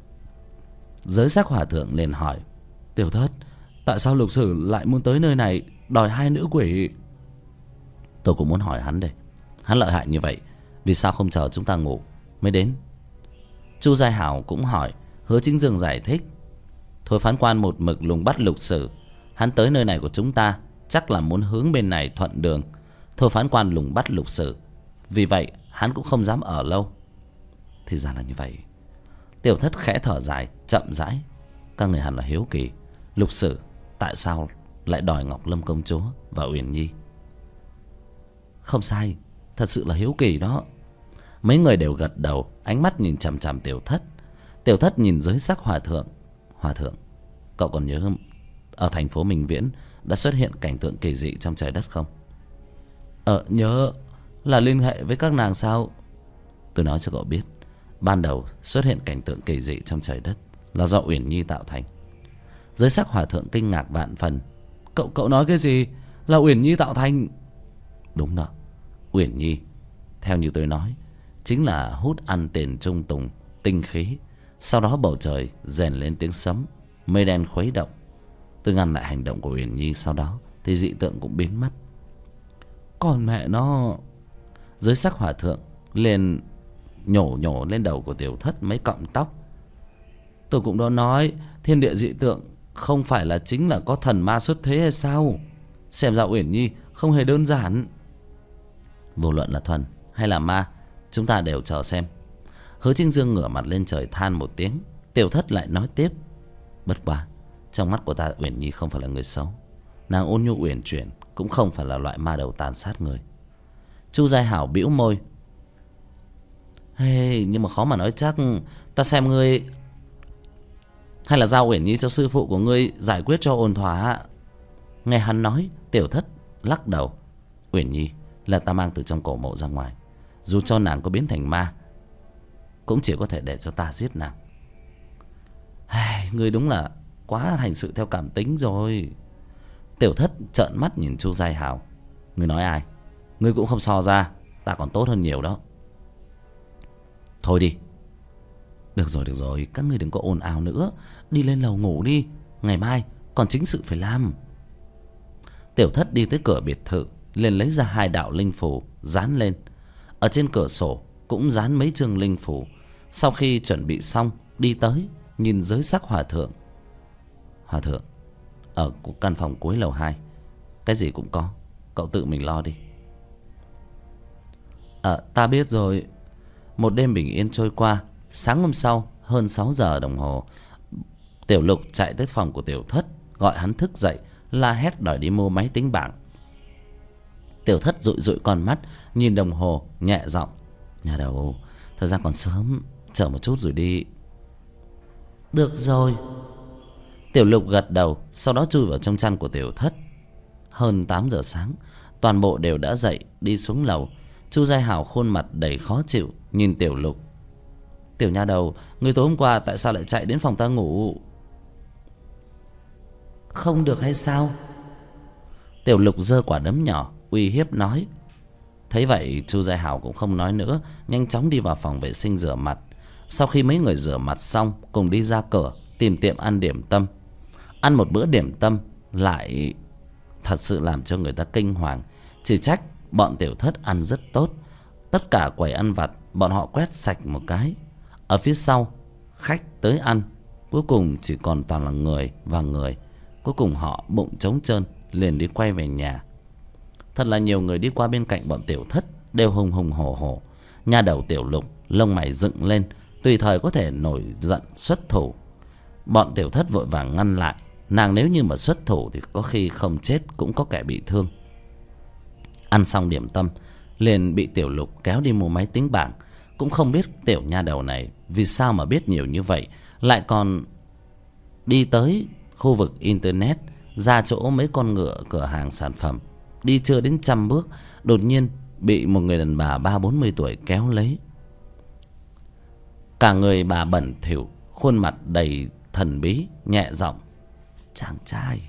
Giới Sắc Hòa Thượng liền hỏi: Tiểu Thất, tại sao Lục Sử lại muốn tới nơi này đòi 2 nữ quỷ? Tôi cũng muốn hỏi hắn đây. Hắn lợi hại như vậy, vì sao không chờ chúng ta ngủ mới đến? Chu Giai Hảo cũng hỏi. Hứa Chính Dương giải thích: Thôi phán quan một mực lùng bắt Lục Sử, hắn tới nơi này của chúng ta chắc là muốn hướng bên này thuận đường. Thôi phán quan lùng bắt Lục Sử, vì vậy hắn cũng không dám ở lâu. Thì ra là như vậy. Tiểu Thất khẽ thở dài, chậm rãi: Các người hẳn là hiếu kỳ, Lục Sử tại sao lại đòi Ngọc Lâm công chúa và Uyển Nhi? Không sai, thật sự là hiếu kỳ đó. Mấy người đều gật đầu, ánh mắt nhìn chằm chằm Tiểu Thất. Tiểu Thất nhìn Giới Sắc Hòa Thượng: Hòa Thượng, cậu còn nhớ ở thành phố Minh Viễn đã xuất hiện cảnh tượng kỳ dị trong trời đất không? Nhớ. Là liên hệ với các nàng sao? Tôi nói cho cậu biết, ban đầu xuất hiện cảnh tượng kỳ dị trong trời đất là do Uyển Nhi tạo thành. Giới Sắc Hòa Thượng kinh ngạc vạn phần: Cậu nói cái gì? Là Uyển Nhi tạo thành? Đúng đó, Uyển Nhi, theo như tôi nói, chính là hút ăn tiền trung tùng tinh khí. Sau đó bầu trời rèn lên tiếng sấm, mây đen khuấy động. Tôi ngăn lại hành động của Uyển Nhi, sau đó thì dị tượng cũng biến mất. Còn mẹ nó! Giới Sắc Hòa Thượng liền nhổ lên đầu của Tiểu Thất mấy cọng tóc. Tôi cũng đã nói, thiên địa dị tượng không phải là chính là có thần ma xuất thế hay sao? Xem ra Uyển Nhi không hề đơn giản. Vô luận là thần hay là ma, chúng ta đều chờ xem. Hứa Chính Dương ngửa mặt lên trời than một tiếng. Tiểu Thất lại nói tiếp: Bất quá, trong mắt của ta Uyển Nhi không phải là người xấu. Nàng ôn nhu uyển chuyển, cũng không phải là loại ma đầu tàn sát người. Chu Giai Hảo bĩu môi: Nhưng mà khó mà nói chắc. Ta xem ngươi hay là giao Uyển Nhi cho sư phụ của ngươi giải quyết cho ổn thỏa. Nghe hắn nói, Tiểu Thất lắc đầu: Uyển Nhi là ta mang từ trong cổ mộ ra ngoài. Dù cho nàng có biến thành ma, cũng chỉ có thể để cho ta giết nàng. Ngươi đúng là quá hành sự theo cảm tính rồi. Tiểu Thất trợn mắt nhìn Chu Giai Hảo: Ngươi nói ai? Ngươi cũng không so ra, ta còn tốt hơn nhiều đó. Thôi đi. Được rồi, các ngươi đừng có ồn ào nữa. Đi lên lầu ngủ đi, ngày mai còn chính sự phải làm. Tiểu Thất đi tới cửa biệt thự, liền lấy ra 2 đạo linh phù dán lên. Ở trên cửa sổ cũng dán mấy chương linh phù. Sau khi chuẩn bị xong, đi tới nhìn Giới Sắc Hòa Thượng: Hòa Thượng, ở căn phòng cuối lầu 2 cái gì cũng có, cậu tự mình lo đi. Ta biết rồi. Một đêm bình yên trôi qua. Sáng hôm sau hơn 6 giờ đồng hồ, Tiểu Lục chạy tới phòng của Tiểu Thất, gọi hắn thức dậy, la hét đòi đi mua máy tính bảng. Tiểu Thất dụi con mắt nhìn đồng hồ, nhẹ giọng: Nhà đầu, thời gian còn sớm, chờ một chút rồi đi. Được rồi. Tiểu Lục gật đầu, sau đó chui vào trong chăn của Tiểu Thất. Hơn 8 giờ sáng, toàn bộ đều đã dậy đi xuống lầu. Chu Giai Hảo khuôn mặt đầy khó chịu nhìn Tiểu Lục: Tiểu nha đầu, người tối hôm qua tại sao lại chạy đến phòng ta ngủ? Không được hay sao? Tiểu Lục giơ quả đấm nhỏ uy hiếp nói. Thấy vậy, Chu Giai Hảo cũng không nói nữa, nhanh chóng đi vào phòng vệ sinh rửa mặt. Sau khi mấy người rửa mặt xong, cùng đi ra cửa tìm tiệm ăn điểm tâm. Ăn một bữa điểm tâm lại thật sự làm cho người ta kinh hoàng. Chỉ trách bọn Tiểu Thất ăn rất tốt, Tất cả quầy ăn vặt bọn họ quét sạch một cái. Ở phía sau khách tới ăn, cuối cùng chỉ còn toàn là người và người. Cuối cùng họ bụng trống trơn liền đi quay về nhà. Thật là nhiều người đi qua bên cạnh bọn Tiểu Thất đều hùng hùng hổ hổ. Nha đầu Tiểu Lục lông mày dựng lên, tùy thời có thể nổi giận xuất thủ. Bọn Tiểu Thất vội vàng ngăn lại. Nàng nếu như mà xuất thủ thì có khi không chết cũng có kẻ bị thương. Ăn xong điểm tâm liền bị Tiểu Lục kéo đi mua máy tính bảng. Cũng không biết tiểu nha đầu này vì sao mà biết nhiều như vậy, lại còn đi tới khu vực internet, ra chỗ mấy con ngựa cửa hàng sản phẩm. Đi chưa đến 100 bước, đột nhiên bị một người đàn bà 30-40 tuổi kéo lấy. Cả người bà bẩn thỉu, khuôn mặt đầy thần bí, nhẹ giọng: "Chàng trai,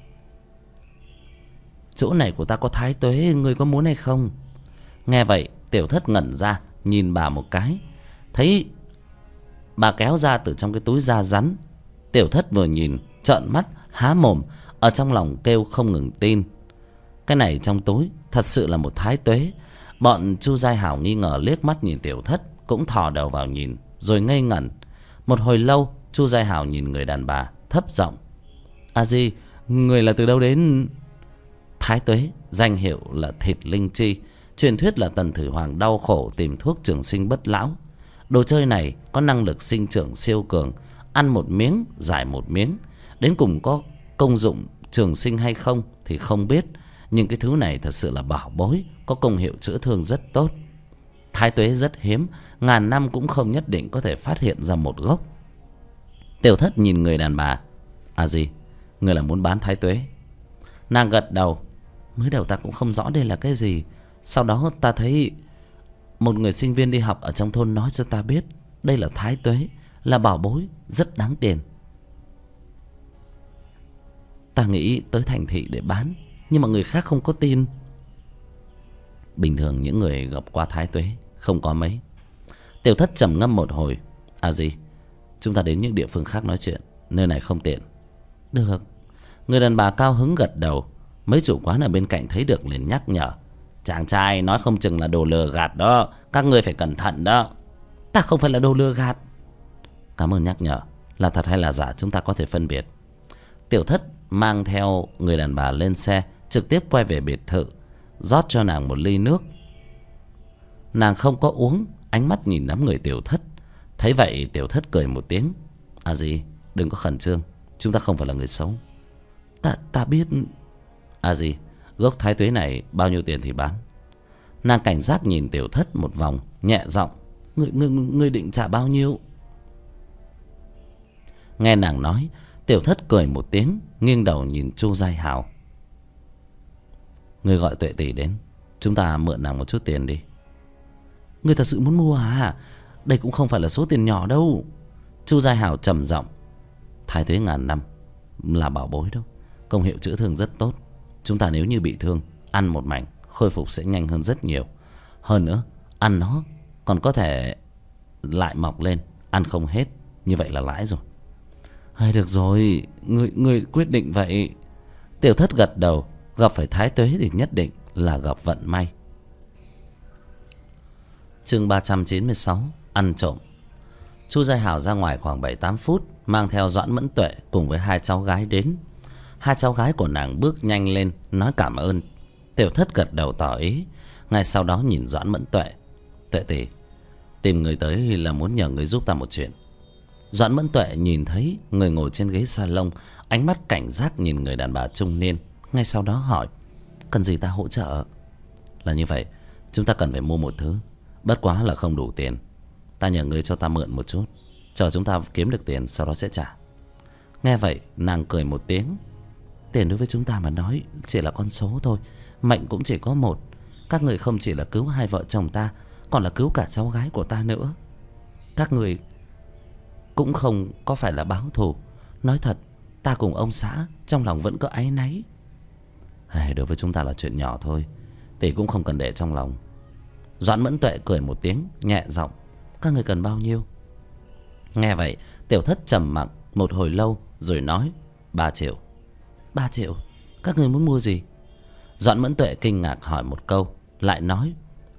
chỗ này của ta có thái tuế, ngươi có muốn hay không?" Nghe vậy Tiểu Thất ngẩn ra, nhìn bà một cái, thấy bà kéo ra từ trong cái túi da rắn. Tiểu Thất vừa nhìn trợn mắt há mồm, ở trong lòng kêu không ngừng tin. Cái này trong túi thật sự là một thái tuế. Bọn Chu Giai Hảo nghi ngờ liếc mắt nhìn Tiểu Thất, cũng thò đầu vào nhìn rồi ngây ngẩn. Một hồi lâu Chu Giai Hảo nhìn người đàn bà thấp giọng: "A Di, người là từ đâu đến?" Thái tuế danh hiệu là thịt linh chi, truyền thuyết là Tần Thủy Hoàng đau khổ tìm thuốc trường sinh bất lão. Đồ chơi này có năng lực sinh trưởng siêu cường, ăn một miếng giải một miếng. Đến cùng có công dụng trường sinh hay không thì không biết, nhưng cái thứ này thật sự là bảo bối, có công hiệu chữa thương rất tốt. Thái tuế rất hiếm, ngàn năm cũng không nhất định có thể phát hiện ra một gốc. Tiểu Thất nhìn người đàn bà: "À gì, người là muốn bán thái tuế?" Nàng gật đầu: "Mới đầu ta cũng không rõ đây là cái gì, sau đó ta thấy một người sinh viên đi học ở trong thôn nói cho ta biết đây là thái tuế, là bảo bối rất đáng tiền. Ta nghĩ tới thành thị để bán, nhưng mà người khác không có tin." Bình thường những người gặp qua thái tuế không có mấy. Tiểu Thất trầm ngâm một hồi: "À gì, chúng ta đến những địa phương khác nói chuyện, nơi này không tiện." "Được." Người đàn bà cao hứng gật đầu. Mấy chủ quán ở bên cạnh thấy được liền nhắc nhở: "Chàng trai nói không chừng là đồ lừa gạt đó, các ngươi phải cẩn thận đó." "Ta không phải là đồ lừa gạt." "Cảm ơn nhắc nhở, là thật hay là giả chúng ta có thể phân biệt." Tiểu Thất mang theo người đàn bà lên xe, trực tiếp quay về biệt thự, rót cho nàng một ly nước. Nàng không có uống, ánh mắt nhìn đám người Tiểu Thất. Thấy vậy Tiểu Thất cười một tiếng: "À gì, đừng có khẩn trương, chúng ta không phải là người xấu." Ta biết." "À gì, gốc thái tuế này bao nhiêu tiền thì bán?" Nàng cảnh giác nhìn Tiểu Thất một vòng, nhẹ giọng: Ngươi định trả bao nhiêu?" Nghe nàng nói, Tiểu Thất cười một tiếng, nghiêng đầu nhìn Chu Giai Hảo: "Ngươi gọi Tuệ tỷ đến, chúng ta mượn nàng một chút tiền đi." "Ngươi thật sự muốn mua à? Đây cũng không phải là số tiền nhỏ đâu." Chu Giai Hảo trầm giọng: "Thái tuế ngàn năm là bảo bối đâu, công hiệu chữa thương rất tốt. Chúng ta nếu như bị thương, ăn một mảnh khôi phục sẽ nhanh hơn rất nhiều. Hơn nữa, ăn nó còn có thể lại mọc lên, ăn không hết, như vậy là lãi rồi." "Hay được rồi, ngươi quyết định vậy." Tiểu Thất gật đầu, gặp phải thái tuế thì nhất định là gặp vận may. Chương 396: Ăn trộm. Chu Giai Hảo ra ngoài khoảng 7-8 phút, mang theo Doãn Mẫn Tuệ cùng với hai cháu gái đến. Hai cháu gái của nàng bước nhanh lên nói cảm ơn. Tiểu Thất gật đầu tỏ ý. Ngay sau đó nhìn Doãn Mẫn Tuệ: "Tuệ tỷ, tìm người tới là muốn nhờ người giúp ta một chuyện." Doãn Mẫn Tuệ nhìn thấy người ngồi trên ghế salon, ánh mắt cảnh giác nhìn người đàn bà trung niên. Ngay sau đó hỏi: "Cần gì ta hỗ trợ?" "Là như vậy, chúng ta cần phải mua một thứ, bất quá là không đủ tiền. Ta nhờ người cho ta mượn một chút, chờ chúng ta kiếm được tiền sau đó sẽ trả." Nghe vậy nàng cười một tiếng: "Tiền đối với chúng ta mà nói chỉ là con số thôi, mệnh cũng chỉ có một. Các người không chỉ là cứu hai vợ chồng ta, còn là cứu cả cháu gái của ta nữa. Các người cũng không có phải là báo thù. Nói thật, ta cùng ông xã trong lòng vẫn có áy náy." "Đối với chúng ta là chuyện nhỏ thôi, tỷ cũng không cần để trong lòng." Doãn Mẫn Tuệ cười một tiếng, nhẹ giọng: "Các người cần bao nhiêu?" Nghe vậy Tiểu Thất trầm mặc một hồi lâu rồi nói: 3 triệu. 3 triệu? Các người muốn mua gì? Doãn Mẫn Tuệ kinh ngạc hỏi một câu, lại nói: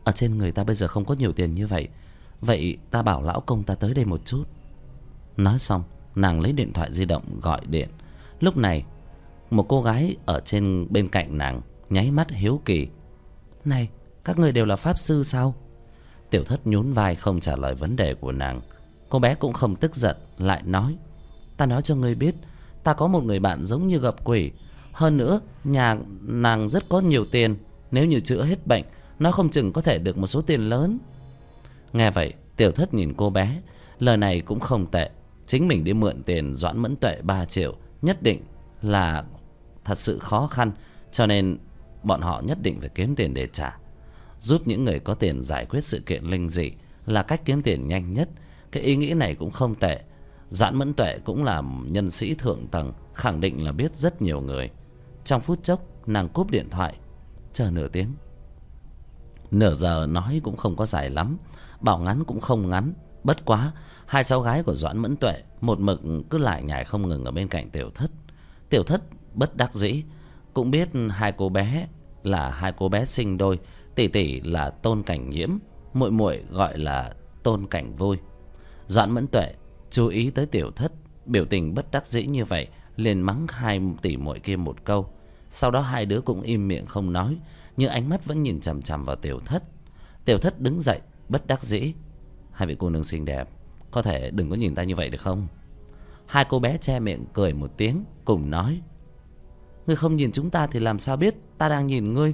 Ở trên người ta bây giờ không có nhiều tiền như vậy. Vậy ta bảo lão công ta tới đây một chút. Nói xong nàng lấy điện thoại di động gọi điện. Lúc này một cô gái ở trên bên cạnh nàng nháy mắt hiếu kỳ. Này, các người đều là pháp sư sao? Tiểu Thất nhún vai không trả lời vấn đề của nàng. Cô bé cũng không tức giận, lại nói: Ta nói cho ngươi biết, ta có một người bạn giống như gặp quỷ. Hơn nữa nhà nàng rất có nhiều tiền. Nếu như chữa hết bệnh, nó không chừng có thể được một số tiền lớn. Nghe vậy Tiểu Thất nhìn cô bé. Lời này cũng không tệ. Chính mình đi mượn tiền Doãn Mẫn Tuệ 3 triệu nhất định là thật sự khó khăn, cho nên bọn họ nhất định phải kiếm tiền để trả. Giúp những người có tiền giải quyết sự kiện linh dị là cách kiếm tiền nhanh nhất. Cái ý nghĩ này cũng không tệ. Doãn Mẫn Tuệ cũng là nhân sĩ thượng tầng, khẳng định là biết rất nhiều người. Trong phút chốc nàng cúp điện thoại. Chờ nửa tiếng. Nửa giờ nói cũng không có dài lắm, bảo ngắn cũng không ngắn. Bất quá hai cháu gái của Doãn Mẫn Tuệ một mực cứ lại nhải không ngừng ở bên cạnh Tiểu Thất. Tiểu Thất bất đắc dĩ, cũng biết hai cô bé là hai cô bé sinh đôi. Tỷ tỷ là Tôn Cảnh Nhiễm, muội muội gọi là Tôn Cảnh Vui. Doãn Mẫn Tuệ chú ý tới Tiểu Thất biểu tình bất đắc dĩ như vậy, liền mắng hai tỷ muội kia một câu. Sau đó hai đứa cũng im miệng không nói, nhưng ánh mắt vẫn nhìn chằm chằm vào Tiểu Thất. Tiểu Thất đứng dậy bất đắc dĩ: Hai vị cô nương xinh đẹp, có thể đừng có nhìn ta như vậy được không? Hai cô bé che miệng cười một tiếng, cùng nói: Ngươi không nhìn chúng ta thì làm sao biết ta đang nhìn ngươi?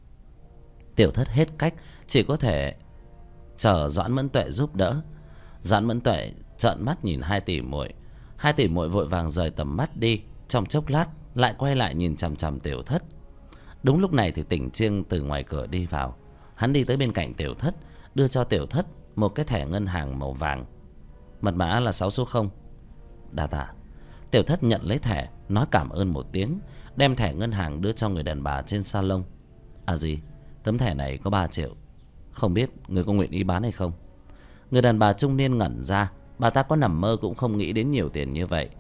Tiểu Thất hết cách, chỉ có thể chờ Doãn Mẫn Tuệ giúp đỡ. Doãn Mẫn Tuệ trợn mắt nhìn hai tỷ muội. Hai tỷ muội vội vàng rời tầm mắt đi. Trong chốc lát lại quay lại nhìn chằm chằm Tiểu Thất. Đúng lúc này thì Tỉnh Chiêng từ ngoài cửa đi vào. Hắn đi tới bên cạnh Tiểu Thất, đưa cho Tiểu Thất một cái thẻ ngân hàng màu vàng. Mật mã là 6 số 0. Đa tạ. Tiểu Thất nhận lấy thẻ, nói cảm ơn một tiếng, đem thẻ ngân hàng đưa cho người đàn bà trên salon. À gì, tấm thẻ này có 3 triệu, không biết người có nguyện ý bán hay không? Người đàn bà trung niên ngẩn ra. Bà ta có nằm mơ cũng không nghĩ đến nhiều tiền như vậy.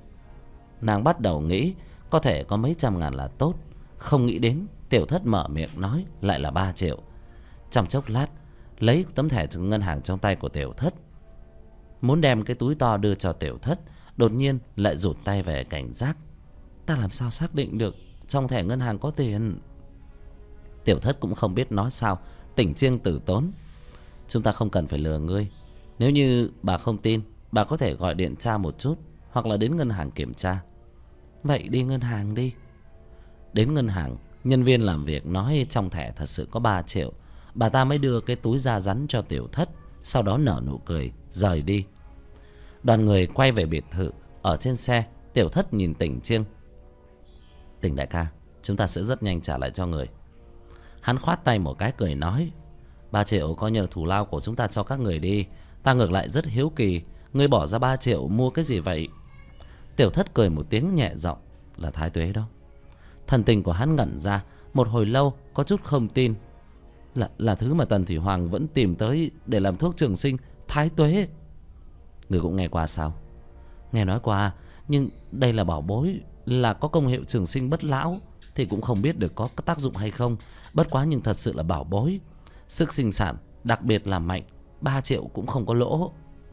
Nàng bắt đầu nghĩ có thể có mấy trăm ngàn là tốt, không nghĩ đến Tiểu Thất mở miệng nói lại là 3 triệu. Trong chốc lát lấy tấm thẻ ngân hàng trong tay của Tiểu Thất, muốn đem cái túi to đưa cho Tiểu Thất, đột nhiên lại rụt tay về cảnh giác. Ta làm sao xác định được trong thẻ ngân hàng có tiền? Tiểu Thất cũng không biết nói sao. Tỉnh Chiêng từ tốn: Chúng ta không cần phải lừa ngươi. Nếu như bà không tin, bà có thể gọi điện tra một chút, hoặc là đến ngân hàng kiểm tra. Vậy đi ngân hàng đi. Đến ngân hàng, nhân viên làm việc nói trong thẻ thật sự có 3 triệu. Bà ta mới đưa cái túi da rắn cho Tiểu Thất, sau đó nở nụ cười rời đi. Đoàn người quay về biệt thự. Ở trên xe, Tiểu Thất nhìn Tỉnh Chiêng: Tỉnh đại ca, chúng ta sẽ rất nhanh trả lại cho người. Hắn khoát tay một cái cười nói: 3 triệu coi như là thù lao của chúng ta cho các người đi. Ta ngược lại rất hiếu kỳ, ngươi bỏ ra 3 triệu mua cái gì vậy? Tiểu Thất cười một tiếng nhẹ giọng: Là thái tuế đó. Thần tình của hắn ngẩn ra một hồi lâu, có chút không tin. Là thứ mà Tần Thủy Hoàng vẫn tìm tới để làm thuốc trường sinh, thái tuế. Người cũng nghe qua sao? Nghe nói qua, nhưng đây là bảo bối, là có công hiệu trường sinh bất lão, thì cũng không biết được có tác dụng hay không. Bất quá nhưng thật sự là bảo bối, sức sinh sản đặc biệt là mạnh. 3 triệu cũng không có lỗ.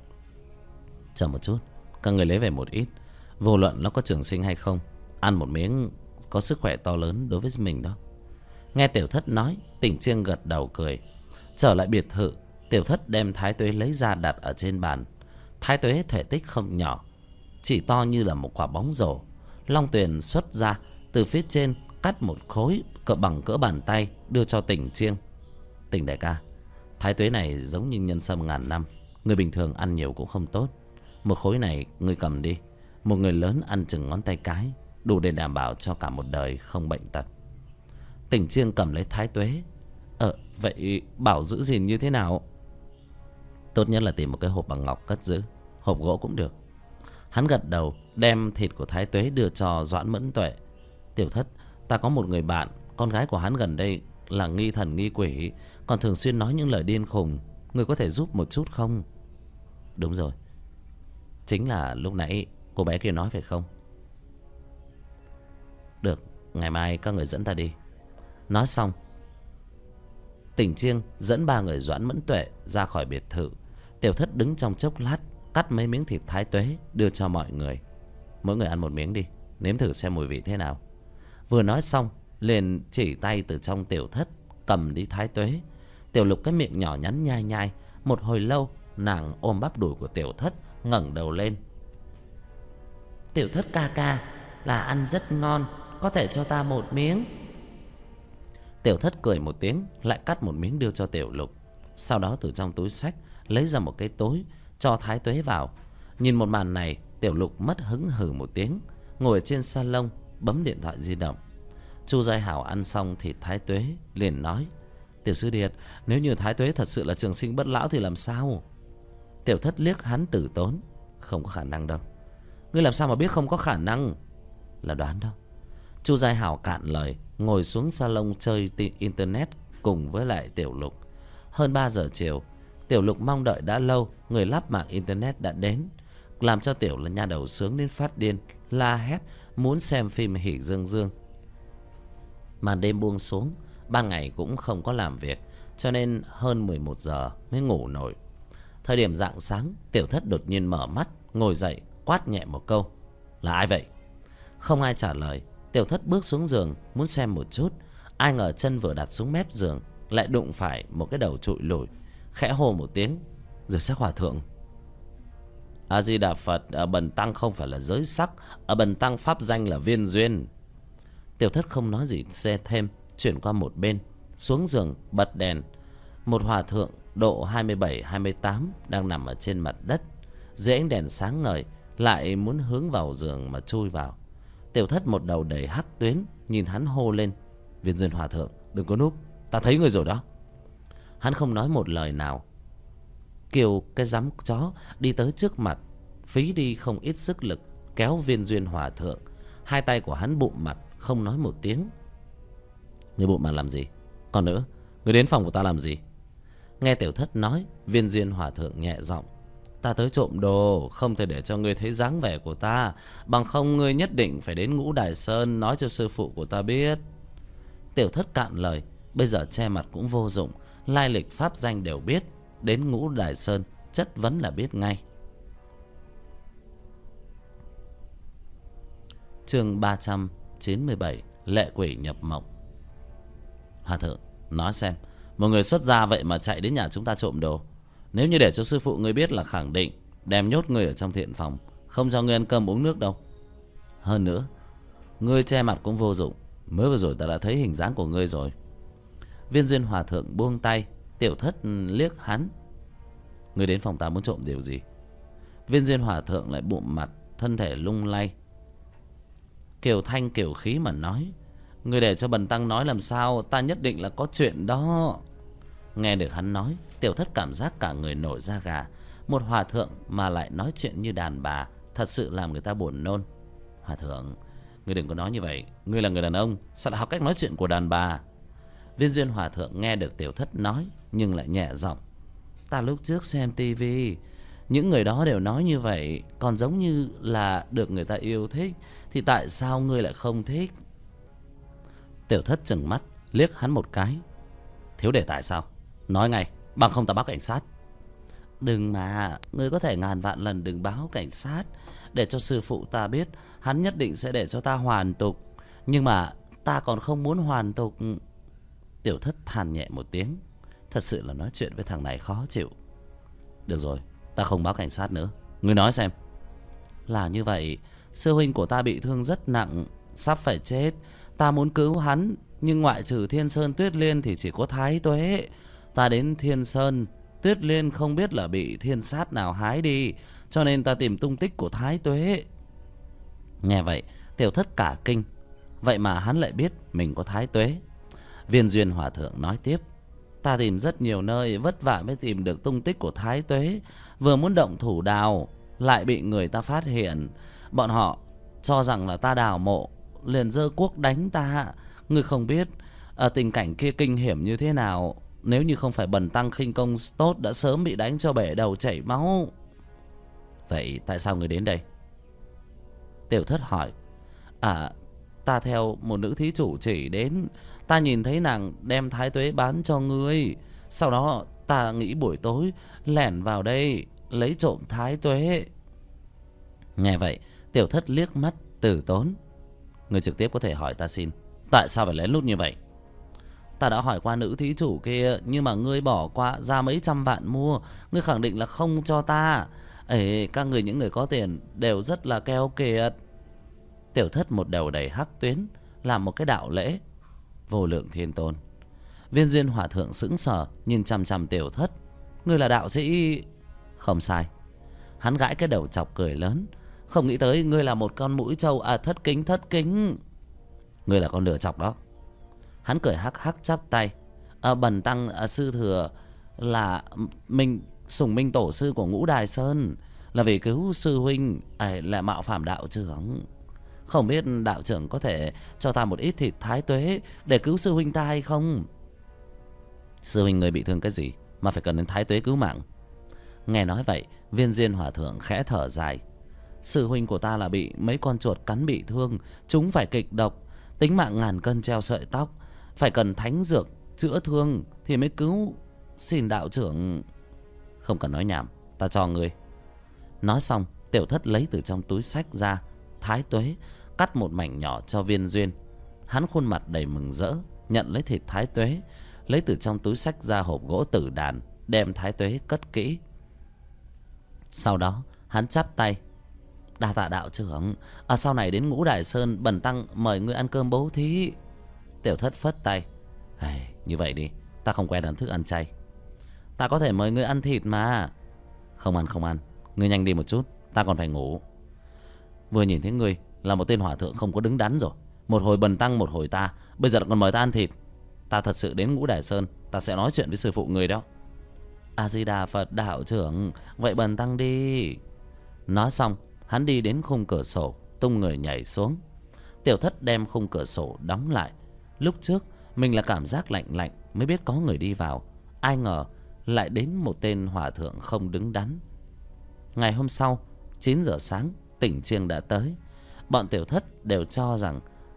Chờ một chút, các người lấy về một ít. Vô luận nó có trường sinh hay không, ăn một miếng có sức khỏe to lớn đối với mình đó. Nghe Tiểu Thất nói, Tỉnh Chiêng gật đầu cười. Trở lại biệt thự, Tiểu Thất đem thái tuế lấy ra đặt ở trên bàn. Thái tuế thể tích không nhỏ, chỉ to như là một quả bóng rổ. Long Tuyền xuất ra từ phía trên, cắt một khối bằng cỡ bàn tay, đưa cho Tỉnh Chiêng. Tỉnh đại ca, thái tuế này giống như nhân sâm ngàn năm, người bình thường ăn nhiều cũng không tốt. Một khối này ngươi cầm đi, một người lớn ăn chừng ngón tay cái, đủ để đảm bảo cho cả một đời không bệnh tật. Tỉnh Chiêng cầm lấy thái tuế. Vậy bảo giữ gìn như thế nào? Tốt nhất là tìm một cái hộp bằng ngọc cất giữ, hộp gỗ cũng được. Hắn gật đầu, đem thịt của thái tuế đưa cho Doãn Mẫn Tuệ. Tiểu Thất, ta có một người bạn, con gái của hắn gần đây là nghi thần nghi quỷ, còn thường xuyên nói những lời điên khùng. Người có thể giúp một chút không? Đúng rồi, chính là lúc nãy cô bé kia nói phải không? Được, ngày mai các người dẫn ta đi. Nói xong Tỉnh Chiêng dẫn 3 người Doãn Mẫn Tuệ ra khỏi biệt thự. Tiểu Thất đứng trong chốc lát, cắt mấy miếng thịt thái tuế đưa cho mọi người. Mỗi người ăn một miếng đi, nếm thử xem mùi vị thế nào. Vừa nói xong liền chỉ tay từ trong Tiểu Thất cầm đi thái tuế. Tiểu Lục cái miệng nhỏ nhắn nhai nhai. Một hồi lâu nàng ôm bắp đùi của Tiểu Thất, ngẩng đầu lên. Tiểu Thất ca ca, là ăn rất ngon, có thể cho ta một miếng? Tiểu Thất cười một tiếng, lại cắt một miếng đưa cho Tiểu Lục. Sau đó từ trong túi xách lấy ra một cái tối, cho thái tuế vào. Nhìn một màn này, Tiểu Lục mất hứng hừ một tiếng, ngồi trên salon bấm điện thoại di động. Chu Giai Hảo ăn xong thịt thái tuế liền nói: Tiểu sư điệt, nếu như thái tuế thật sự là trường sinh bất lão thì làm sao? Tiểu Thất liếc hắn tử tốn: Không có khả năng đâu. Ngươi làm sao mà biết không có khả năng? Là đoán đâu. Chu Giai Hảo cạn lời, ngồi xuống salon chơi internet cùng với lại Tiểu Lục. Hơn 3 giờ chiều, Tiểu Lục mong đợi đã lâu, người lắp mạng internet đã đến, làm cho Tiểu là nha đầu sướng đến phát điên, la hét muốn xem phim Hỉ Dương Dương. Màn đêm buông xuống, ban ngày cũng không có làm việc, cho nên hơn 11 giờ mới ngủ nổi. Thời điểm rạng sáng, Tiểu Thất đột nhiên mở mắt, ngồi dậy, quát nhẹ một câu: Là ai vậy? Không ai trả lời. Tiểu Thất bước xuống giường muốn xem một chút, ai ngờ chân vừa đặt xuống mép giường lại đụng phải một cái đầu trụi lùi, khẽ hô một tiếng: Giới sắc hòa thượng. A Di Đà Phật, ở bần tăng không phải là giới sắc, ở bần tăng pháp danh là Viên Duyên. Tiểu Thất không nói gì thêm, chuyển qua một bên, xuống giường bật đèn. Một hòa thượng độ 27-28 đang nằm ở trên mặt đất, dưới ánh đèn sáng ngời, lại muốn hướng vào giường mà chui vào. Tiểu Thất một đầu đầy hắc tuyến, nhìn hắn hô lên: Viên Duyên hòa thượng, đừng có núp, ta thấy người rồi đó. Hắn không nói một lời nào, kêu cái dám chó đi tới trước mặt, phí đi không ít sức lực kéo Viên Duyên hòa thượng. Hai tay của hắn bụm mặt, không nói một tiếng. Ngươi bụm mặt làm gì? Còn nữa, ngươi đến phòng của ta làm gì? Nghe Tiểu Thất nói, Viên Duyên hòa thượng nhẹ giọng: Ta tới trộm đồ, không thể để cho ngươi thấy dáng vẻ của ta, bằng không ngươi nhất định phải đến Ngũ Đài Sơn nói cho sư phụ của ta biết. Tiểu Thất cạn lời, bây giờ che mặt cũng vô dụng, lai lịch pháp danh đều biết, đến Ngũ Đài Sơn chất vấn là biết ngay. Chương 397: Lệ quỷ nhập mộng. Hòa thượng, nói xem, một người xuất gia vậy mà chạy đến nhà chúng ta trộm đồ. Nếu như để cho sư phụ ngươi biết là khẳng định đem nhốt ngươi ở trong thiện phòng, không cho ngươi ăn cơm uống nước đâu. Hơn nữa, ngươi che mặt cũng vô dụng, mới vừa rồi ta đã thấy hình dáng của ngươi rồi. Viên Duyên hòa thượng buông tay. Tiểu Thất liếc hắn: Ngươi đến phòng ta muốn trộm điều gì? Viên Duyên hòa thượng lại bụm mặt, thân thể lung lay, kiều thanh kiều khí mà nói: Ngươi để cho bần tăng nói làm sao, ta nhất định là có chuyện đó. Nghe được hắn nói, Tiểu Thất cảm giác cả người nổi da gà. Một hòa thượng mà lại nói chuyện như đàn bà, thật sự làm người ta buồn nôn. Hòa thượng, ngươi đừng có nói như vậy, ngươi là người đàn ông, sao lại học cách nói chuyện của đàn bà? Viên Duyên hòa thượng nghe được Tiểu Thất nói, nhưng lại nhẹ giọng: Ta lúc trước xem tivi, những người đó đều nói như vậy, còn giống như là được người ta yêu thích, thì tại sao ngươi lại không thích? Tiểu Thất trừng mắt liếc hắn một cái: Thiếu đề tài sao? Nói ngay, bằng không ta báo cảnh sát. Đừng mà, ngươi có thể ngàn vạn lần đừng báo cảnh sát, để cho sư phụ ta biết, hắn nhất định sẽ để cho ta hoàn tục. Nhưng mà ta còn không muốn hoàn tục. Tiểu Thất than nhẹ một tiếng, thật sự là nói chuyện với thằng này khó chịu. Được rồi, ta không báo cảnh sát nữa. Ngươi nói xem. Là như vậy, sư huynh của ta bị thương rất nặng, sắp phải chết. Ta muốn cứu hắn, nhưng ngoại trừ Thiên Sơn Tuyết Liên thì chỉ có Thái Tuế. Ta đến Thiên Sơn Tuyết Liên không biết là bị thiên sát nào hái đi, cho nên ta tìm tung tích của Thái Tuế. Nghe vậy, Tiểu Thất cả kinh. Vậy mà hắn lại biết mình có Thái Tuế. Viên Duyên hòa thượng nói tiếp: Ta tìm rất nhiều nơi, vất vả mới tìm được tung tích của Thái Tuế. Vừa muốn động thủ đào, lại bị người ta phát hiện. Bọn họ cho rằng là ta đào mộ, liền giơ cuốc đánh ta. Ngươi không biết ở tình cảnh kia kinh hiểm như thế nào. Nếu như không phải bần tăng khinh công tốt, đã sớm bị đánh cho bể đầu chảy máu. Vậy tại sao ngươi đến đây? Tiểu Thất hỏi: ta theo một nữ thí chủ chỉ đến. Ta nhìn thấy nàng đem thái tuế bán cho ngươi. Sau đó ta nghĩ buổi tối lẻn vào đây lấy trộm thái tuế. Nghe vậy Tiểu Thất liếc mắt từ tốn. Ngươi trực tiếp có thể hỏi ta xin, tại sao phải lén lút như vậy? Ta đã hỏi qua nữ thí chủ kia, nhưng mà ngươi bỏ qua ra mấy trăm vạn mua. Ngươi khẳng định là không cho ta. Ê, các người những người có tiền đều rất là keo kiệt. Tiểu Thất một đầu đầy hắc tuyến, làm một cái đạo lễ. Vô Lượng Thiên Tôn. Viên Duyên Hòa Thượng sững sờ nhìn chằm chằm Tiểu Thất. Ngươi là đạo sĩ? Không sai. Hắn gãi cái đầu chọc cười lớn. Không nghĩ tới ngươi là một con mũi trâu. À, thất kính. Ngươi là con lừa chọc đó. Hắn cười hắc hắc chắp tay. Bần tăng sư thừa là Sùng Minh tổ sư của Ngũ Đài Sơn, là vì cứu sư huynh lại mạo phạm đạo trưởng. Không biết đạo trưởng có thể cho ta một ít thịt thái tuế để cứu sư huynh ta hay không? Sư huynh người bị thương cái gì mà phải cần đến thái tuế cứu mạng? Nghe nói vậy Viên Duyên Hòa Thượng khẽ thở dài. Sư huynh của ta là bị mấy con chuột cắn bị thương, chúng phải kịch độc, tính mạng ngàn cân treo sợi tóc, phải cần thánh dược chữa thương thì mới cứu. Xin đạo trưởng. Không cần nói nhảm, ta cho ngươi. Nói xong Tiểu Thất lấy từ trong túi xách ra thái tuế, cắt một mảnh nhỏ cho Viên Duyên. Hắn khuôn mặt đầy mừng rỡ nhận lấy thịt thái tuế, lấy từ trong túi xách ra hộp gỗ tử đàn, đem thái tuế cất kỹ. Sau đó hắn chắp tay. Đa tạ đạo trưởng. Sau này đến Ngũ Đài Sơn, bần tăng mời ngươi ăn cơm bố thí. Tiểu Thất phất tay. Như vậy đi, ta không quen ăn thức ăn chay. Ta có thể mời ngươi ăn thịt mà. Không ăn. Ngươi nhanh đi một chút, ta còn phải ngủ. Vừa nhìn thấy ngươi là một tên hòa thượng không có đứng đắn rồi. Một hồi bần tăng, một hồi ta, bây giờ còn mời ta ăn thịt. Ta thật sự đến Ngũ Đài Sơn, ta sẽ nói chuyện với sư phụ ngươi đó. A Di Đà Phật đạo trưởng. Vậy bần tăng đi. Nói xong hắn đi đến khung cửa sổ, tung người nhảy xuống. Tiểu Thất đem khung cửa sổ đóng lại. Lúc trước mình là cảm giác lạnh lạnh mới biết có người đi vào. Ai ngờ lại đến một tên hòa thượng không đứng đắn. Ngày hôm sau 9 giờ sáng Tỉnh Chiêng đã tới. Bọn Tiểu Thất đều cho rằng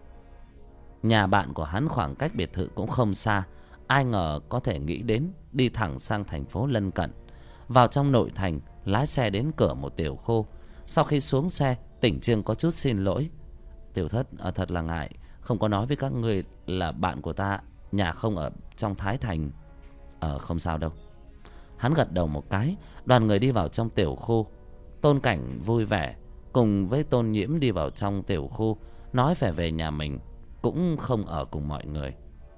nhà bạn của hắn khoảng cách biệt thự cũng không xa. Ai ngờ có thể nghĩ đến đi thẳng sang thành phố lân cận. Vào trong nội thành, lái xe đến cửa một tiểu khu. Sau khi xuống xe, Tỉnh Chiêng có chút xin lỗi. Tiểu Thất thật là ngại, không có nói với các người là bạn của ta, nhà không ở trong Thái Thành. Không sao đâu. Hắn gật đầu một cái. Đoàn người đi vào trong tiểu khu. Tôn Cảnh vui vẻ cùng với Tôn Nhiễm đi vào trong tiểu khu, nói phải về nhà mình, cũng không ở cùng mọi người.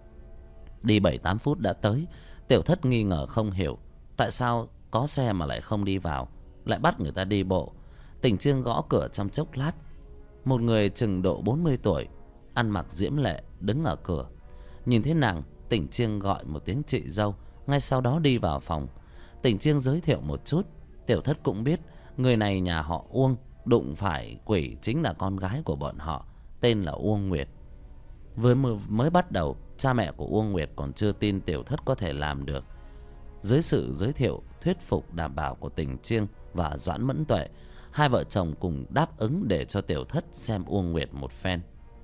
Đi 7-8 phút đã tới. Tiểu Thất nghi ngờ không hiểu tại sao có xe mà lại không đi vào, lại bắt người ta đi bộ. Tỉnh Chiêng gõ cửa trong chốc lát. Một người chừng độ 40 tuổi, ăn mặc diễm lệ, đứng ở cửa. Nhìn thấy nàng, Tỉnh Chiêng gọi một tiếng chị dâu, ngay sau đó đi vào phòng. Tỉnh Chiêng giới thiệu một chút. Tiểu Thất cũng biết người này nhà họ Uông, đụng phải quỷ chính là con gái của bọn họ, tên là Uông Nguyệt. Vừa mới bắt đầu, cha mẹ của Uông Nguyệt còn chưa tin Tiểu Thất có thể làm được. Dưới sự giới thiệu thuyết phục đảm bảo của Tỉnh Chiêng và Doãn Mẫn Tuệ, hai vợ chồng cùng đáp ứng để cho Tiểu Thất xem Uông Nguyệt một phen.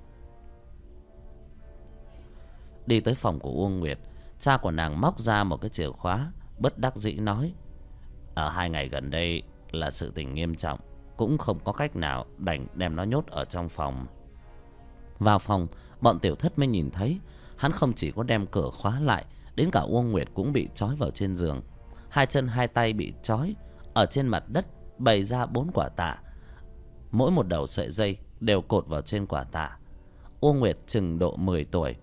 Đi tới phòng của Uông Nguyệt, cha của nàng móc ra một cái chìa khóa, bất đắc dĩ nói: ở 2 ngày gần đây là sự tình nghiêm trọng, cũng không có cách nào, đành đem nó nhốt ở trong phòng. Vào phòng, bọn Tiểu Thất mới nhìn thấy hắn không chỉ có đem cửa khóa lại, đến cả Uông Nguyệt cũng bị trói vào trên giường. 2 chân 2 tay bị trói. Ở trên mặt đất bày ra 4 quả tạ, mỗi một đầu sợi dây đều cột vào trên quả tạ. Uông Nguyệt chừng độ 10 tuổi.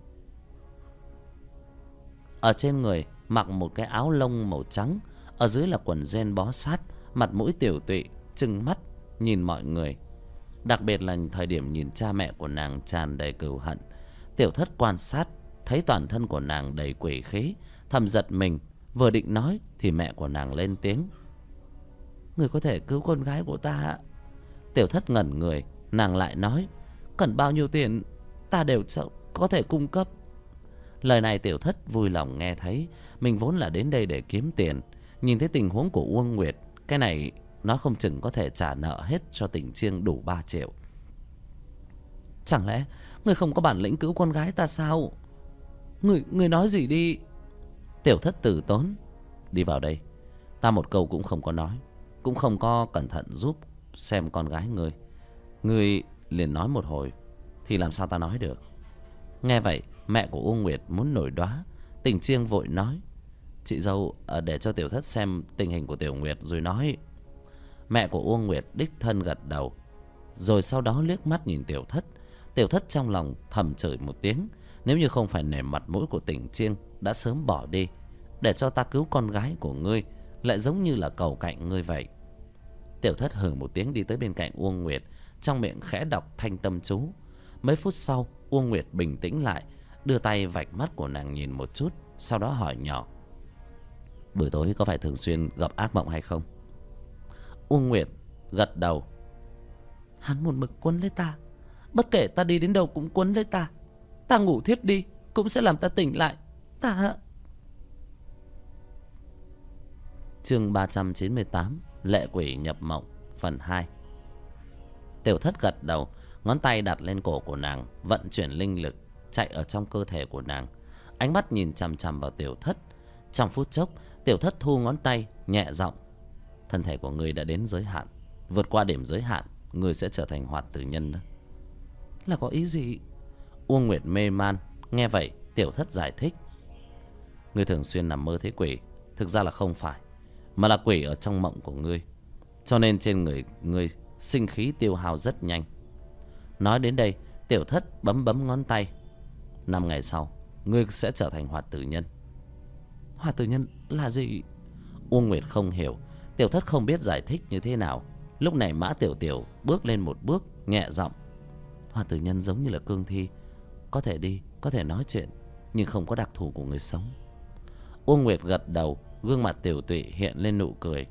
Ở trên người mặc một cái áo lông màu trắng, ở dưới là quần jean bó sát, mặt mũi tiểu tụy, trừng mắt nhìn mọi người. Đặc biệt là thời điểm nhìn cha mẹ của nàng tràn đầy cừu hận. Tiểu Thất quan sát thấy toàn thân của nàng đầy quỷ khí, thầm giật mình. Vừa định nói thì mẹ của nàng lên tiếng: người có thể cứu con gái của ta? Tiểu Thất ngẩn người. Nàng lại nói: cần bao nhiêu tiền ta đều có thể cung cấp. Lời này Tiểu Thất vui lòng nghe thấy. Mình vốn là đến đây để kiếm tiền, nhìn thấy tình huống của Uông Nguyệt, cái này nó không chừng có thể trả nợ hết cho Tỉnh Chiêng đủ 3 triệu. Chẳng lẽ Ngươi không có bản lĩnh cứu con gái ta sao? Ngươi nói gì đi? Tiểu Thất từ tốn: Đi vào đây. Ta một câu cũng không có nói, cũng không có cẩn thận giúp xem con gái ngươi. Ngươi liền nói một hồi thì làm sao ta nói được. Nghe vậy mẹ của Uông Nguyệt muốn nổi đoá. Tình Chiêng vội nói: Chị dâu, để cho Tiểu Thất xem tình hình của Tiểu Nguyệt rồi nói. Mẹ của Uông Nguyệt đích thân gật đầu, rồi sau đó liếc mắt nhìn Tiểu Thất. Tiểu Thất trong lòng thầm chửi một tiếng, nếu như không phải nể mặt mũi của Tình Chiêng đã sớm bỏ đi. Để cho ta cứu con gái của ngươi lại giống như là cầu cạnh ngươi vậy. Tiểu Thất hừ một tiếng đi tới bên cạnh Uông Nguyệt, trong miệng khẽ đọc thanh tâm chú. Mấy phút sau Uông Nguyệt bình tĩnh lại, đưa tay vạch mắt của nàng nhìn một chút, sau đó hỏi nhỏ: Buổi tối có phải thường xuyên gặp ác mộng hay không? Uông Nguyệt gật đầu: Hắn một mực quấn lấy ta, bất kể ta đi đến đâu cũng quấn lấy ta. Ta ngủ thiếp đi cũng sẽ làm ta tỉnh lại. Ta... Chương 398: Lệ quỷ nhập mộng, phần 2. Tiểu Thất gật đầu, ngón tay đặt lên cổ của nàng, vận chuyển linh lực chạy ở trong cơ thể của nàng. Ánh mắt nhìn chằm chằm vào Tiểu Thất. Trong phút chốc, Tiểu Thất thu ngón tay, nhẹ giọng: Thân thể của ngươi đã đến giới hạn, vượt qua điểm giới hạn, ngươi sẽ trở thành hoạt tử nhân đó. Là có ý gì? Uông Nguyệt mê man. Nghe vậy Tiểu Thất giải thích: Ngươi thường xuyên nằm mơ thấy quỷ, thực ra là không phải, mà là quỷ ở trong mộng của ngươi, cho nên trên người ngươi sinh khí tiêu hao rất nhanh. Nói đến đây Tiểu Thất bấm bấm ngón tay: 5 ngày sau ngươi sẽ trở thành hoạt tử nhân. Hoạt tử nhân là gì? Uông Nguyệt không hiểu. Tiểu Thất không biết giải thích như thế nào. Lúc này Mã Tiểu Tiểu bước lên một bước, nhẹ giọng: Hoạt tử nhân giống như là cương thi, có thể đi, có thể nói chuyện, nhưng không có đặc thù của người sống. Uông Nguyệt gật đầu, gương mặt tiểu tụy hiện lên nụ cười: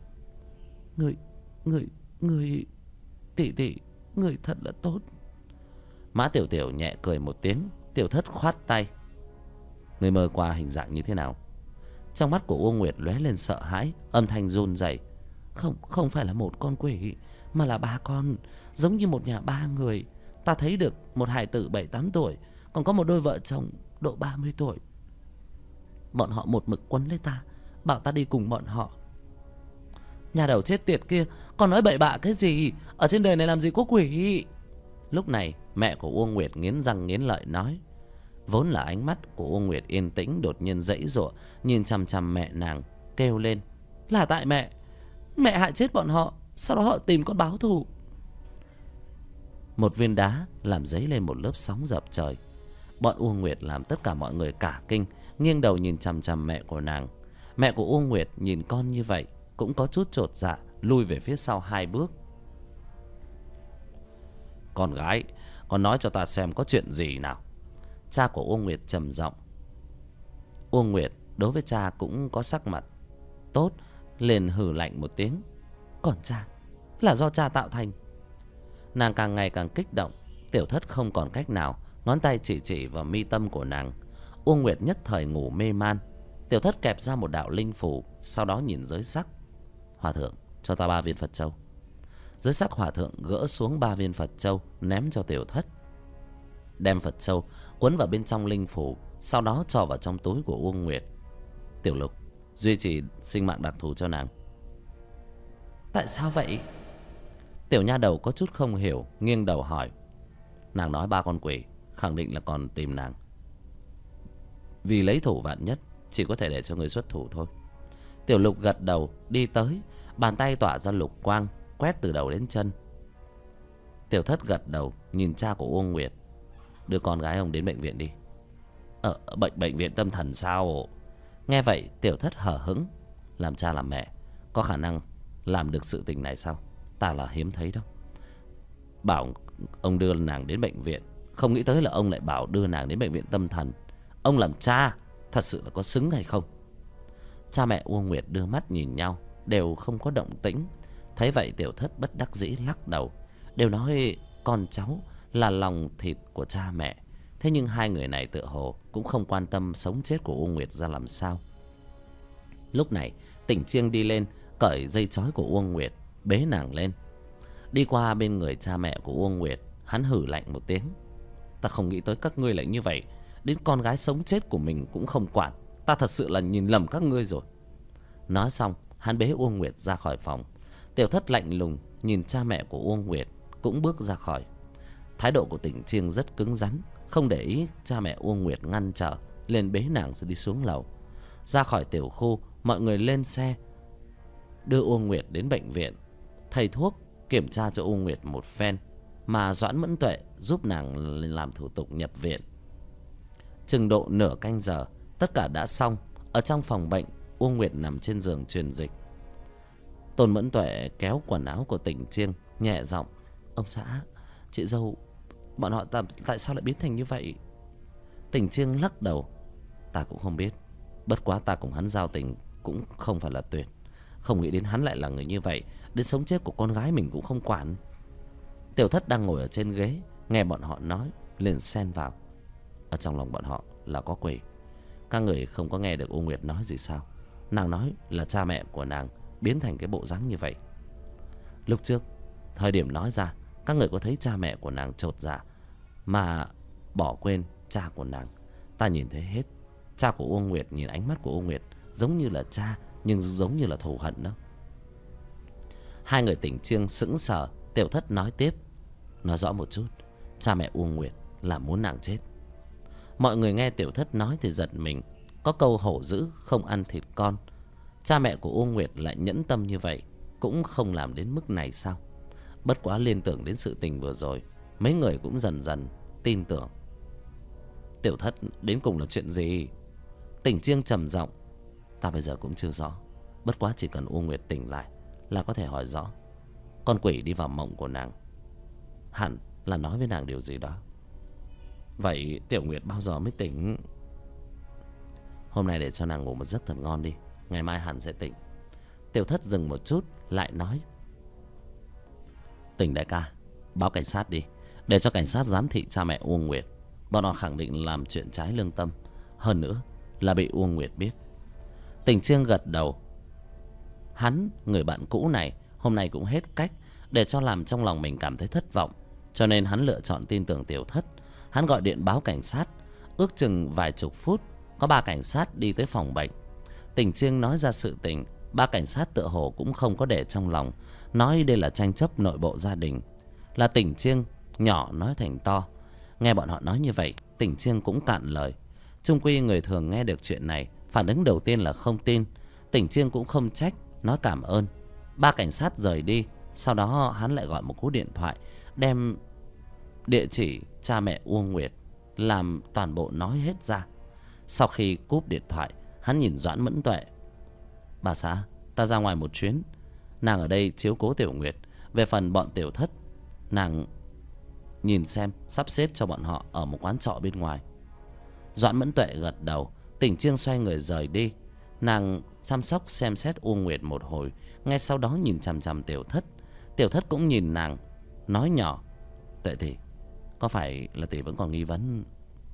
Người tỷ tỷ, người thật là tốt. Mã Tiểu Tiểu nhẹ cười một tiếng. Tiểu Thất khoát tay: Ngươi mơ qua hình dạng như thế nào? Trong mắt của Uông Nguyệt lóe lên sợ hãi, âm thanh run rẩy: Không phải là một con quỷ, mà là 3 con, giống như một nhà 3 người. Ta thấy được một hài tử 7-8 tuổi, còn có một đôi vợ chồng độ 30 tuổi. Bọn họ một mực quấn lấy ta, bảo ta đi cùng bọn họ. Nhà đầu chết tiệt kia, còn nói bậy bạ cái gì? Ở trên đời này làm gì có quỷ? Lúc này mẹ của Uông Nguyệt nghiến răng nghiến lợi nói. Vốn là ánh mắt của Uông Nguyệt yên tĩnh đột nhiên giãy giụa, nhìn chằm chằm mẹ nàng, kêu lên: Là tại mẹ hại chết bọn họ, sau đó họ tìm con báo thù. Một viên đá làm dấy lên một lớp sóng dập trời. Bọn Uông Nguyệt làm tất cả mọi người cả kinh, nghiêng đầu nhìn chằm chằm mẹ của nàng. Mẹ của Uông Nguyệt nhìn con như vậy cũng có chút chột dạ, lui về phía sau 2 bước. Con gái, con nói cho ta xem có chuyện gì nào? Cha của Uông Nguyệt trầm giọng. Uông Nguyệt đối với cha cũng có sắc mặt tốt, liền hừ lạnh một tiếng: Còn cha, là do cha tạo thành. Nàng càng ngày càng kích động. Tiểu Thất không còn cách nào, ngón tay chỉ vào mi tâm của nàng. Uông Nguyệt nhất thời ngủ mê man. Tiểu Thất kẹp ra một đạo linh phù, sau đó nhìn giới sắc: Hòa thượng, cho ta 3 viên Phật châu. Giới sắc hòa thượng gỡ xuống 3 viên Phật châu, ném cho Tiểu Thất. Đem Phật châu quấn vào bên trong linh phù, sau đó cho vào trong túi của Uông Nguyệt. Tiểu Lục, duy trì sinh mạng đặc thù cho nàng. Tại sao vậy? Tiểu nha đầu có chút không hiểu, nghiêng đầu hỏi. Nàng nói 3 con quỷ khẳng định là còn tìm nàng, vì lấy thủ vạn nhất, chỉ có thể để cho người xuất thủ thôi. Tiểu Lục gật đầu, đi tới, bàn tay tỏa ra lục quang, quét từ đầu đến chân. Tiểu Thất gật đầu, nhìn cha của Uông Nguyệt: Đưa con gái ông đến bệnh viện đi. Bệnh viện tâm thần sao? Nghe vậy Tiểu Thất hờ hững: Làm cha làm mẹ có khả năng làm được sự tình này sao? Ta là hiếm thấy đâu. Bảo ông đưa nàng đến bệnh viện, không nghĩ tới là ông lại bảo đưa nàng đến bệnh viện tâm thần. Ông làm cha thật sự là có xứng hay không? Cha mẹ Uông Nguyệt đưa mắt nhìn nhau, đều không có động tĩnh. Thấy vậy Tiểu Thất bất đắc dĩ lắc đầu. Đều nói con cháu là lòng thịt của cha mẹ, thế nhưng 2 người này tựa hồ cũng không quan tâm sống chết của Uông Nguyệt ra làm sao. Lúc này Tỉnh Chiêng đi lên, cởi dây trói của Uông Nguyệt, bế nàng lên. Đi qua bên người cha mẹ của Uông Nguyệt, hắn hử lạnh một tiếng: Ta không nghĩ tới các ngươi lại như vậy, đến con gái sống chết của mình cũng không quản. Ta thật sự là nhìn lầm các ngươi rồi. Nói xong hắn bế Uông Nguyệt ra khỏi phòng. Tiểu Thất lạnh lùng nhìn cha mẹ của Uông Nguyệt cũng bước ra khỏi. Thái độ của Tỉnh Chiêng rất cứng rắn, không để ý cha mẹ Uông Nguyệt ngăn trở, liền bế nàng rồi đi xuống lầu. Ra khỏi tiểu khu, mọi người lên xe đưa Uông Nguyệt đến bệnh viện. Thầy thuốc kiểm tra cho Uông Nguyệt một phen, mà Doãn Mẫn Tuệ giúp nàng làm thủ tục nhập viện. Chừng độ nửa canh giờ, tất cả đã xong. Ở trong phòng bệnh, Uông Nguyệt nằm trên giường truyền dịch. Tôn Mẫn Tuệ kéo quần áo của Tỉnh Chiêng, nhẹ giọng: "Ông xã, chị dâu bọn họ tại sao lại biến thành như vậy?" Tỉnh Chiêng lắc đầu: "Ta cũng không biết. Bất quá ta cùng hắn giao tình cũng không phải là tuyệt. Không nghĩ đến hắn lại là người như vậy, đến sống chết của con gái mình cũng không quản." Tiểu Thất đang ngồi ở trên ghế, nghe bọn họ nói, liền xen vào: "Ở trong lòng bọn họ là có quỷ. Các người không có nghe được Uông Nguyệt nói gì sao? Nàng nói là cha mẹ của nàng biến thành cái bộ dáng như vậy. Lúc trước thời điểm nói ra, các người có thấy cha mẹ của nàng chột dạ mà bỏ quên cha của nàng? Ta nhìn thấy hết. Cha của Uông Nguyệt nhìn ánh mắt của Uông Nguyệt giống như là cha, nhưng giống như là thù hận đó." Hai người Tỉnh Chiêng sững sờ. Tiểu Thất nói tiếp: "Nói rõ một chút, cha mẹ Uông Nguyệt là muốn nàng chết." Mọi người nghe Tiểu Thất nói thì giật mình. Có câu hổ dữ không ăn thịt con. Cha mẹ của Uông Nguyệt lại nhẫn tâm như vậy, cũng không làm đến mức này sao? Bất quá liên tưởng đến sự tình vừa rồi, mấy người cũng dần dần tin tưởng. "Tiểu Thất, đến cùng là chuyện gì?" Tỉnh Chiêng trầm giọng: "Ta bây giờ cũng chưa rõ. Bất quá chỉ cần Uông Nguyệt tỉnh lại là có thể hỏi rõ. Con quỷ đi vào mộng của nàng hẳn là nói với nàng điều gì đó. Vậy Tiểu Nguyệt bao giờ mới tỉnh?" "Hôm nay để cho nàng ngủ một giấc thật ngon đi, ngày mai hẳn sẽ tỉnh." Tiểu Thất dừng một chút lại nói: "Tỉnh đại ca, báo cảnh sát đi, để cho cảnh sát giám thị cha mẹ Uông Nguyệt. Bọn họ khẳng định làm chuyện trái lương tâm, hơn nữa là bị Uông Nguyệt biết." Tỉnh Chiêng gật đầu. Hắn, người bạn cũ này, hôm nay cũng hết cách để cho làm trong lòng mình cảm thấy thất vọng, cho nên hắn lựa chọn tin tưởng Tiểu Thất. Hắn gọi điện báo cảnh sát. Ước chừng vài chục phút, có 3 cảnh sát đi tới phòng bệnh. Tỉnh Chiêng nói ra sự tình, 3 cảnh sát tựa hồ cũng không có để trong lòng, nói đây là tranh chấp nội bộ gia đình. Là Tỉnh Chiêng nhỏ nói thành to. Nghe bọn họ nói như vậy, Tỉnh Chiêng cũng cạn lời. Chung quy người thường nghe được chuyện này, phản ứng đầu tiên là không tin. Tỉnh Chiêng cũng không trách, nói cảm ơn. 3 cảnh sát rời đi. Sau đó hắn lại gọi một cú điện thoại, đem địa chỉ cha mẹ Uông Nguyệt làm toàn bộ nói hết ra. Sau khi cúp điện thoại, hắn nhìn Doãn Mẫn Tuệ: "Bà xã, ta ra ngoài một chuyến. Nàng ở đây chiếu cố Tiểu Nguyệt. Về phần bọn Tiểu Thất, nàng nhìn xem sắp xếp cho bọn họ ở một quán trọ bên ngoài." Doãn Mẫn Tuệ gật đầu. Tỉnh Chiêng xoay người rời đi. Nàng chăm sóc xem xét Uông Nguyệt một hồi, ngay sau đó nhìn chằm chằm Tiểu Thất. Tiểu Thất cũng nhìn nàng, nói nhỏ: "Tuệ tỷ, có phải là tỷ vẫn còn nghi vấn?"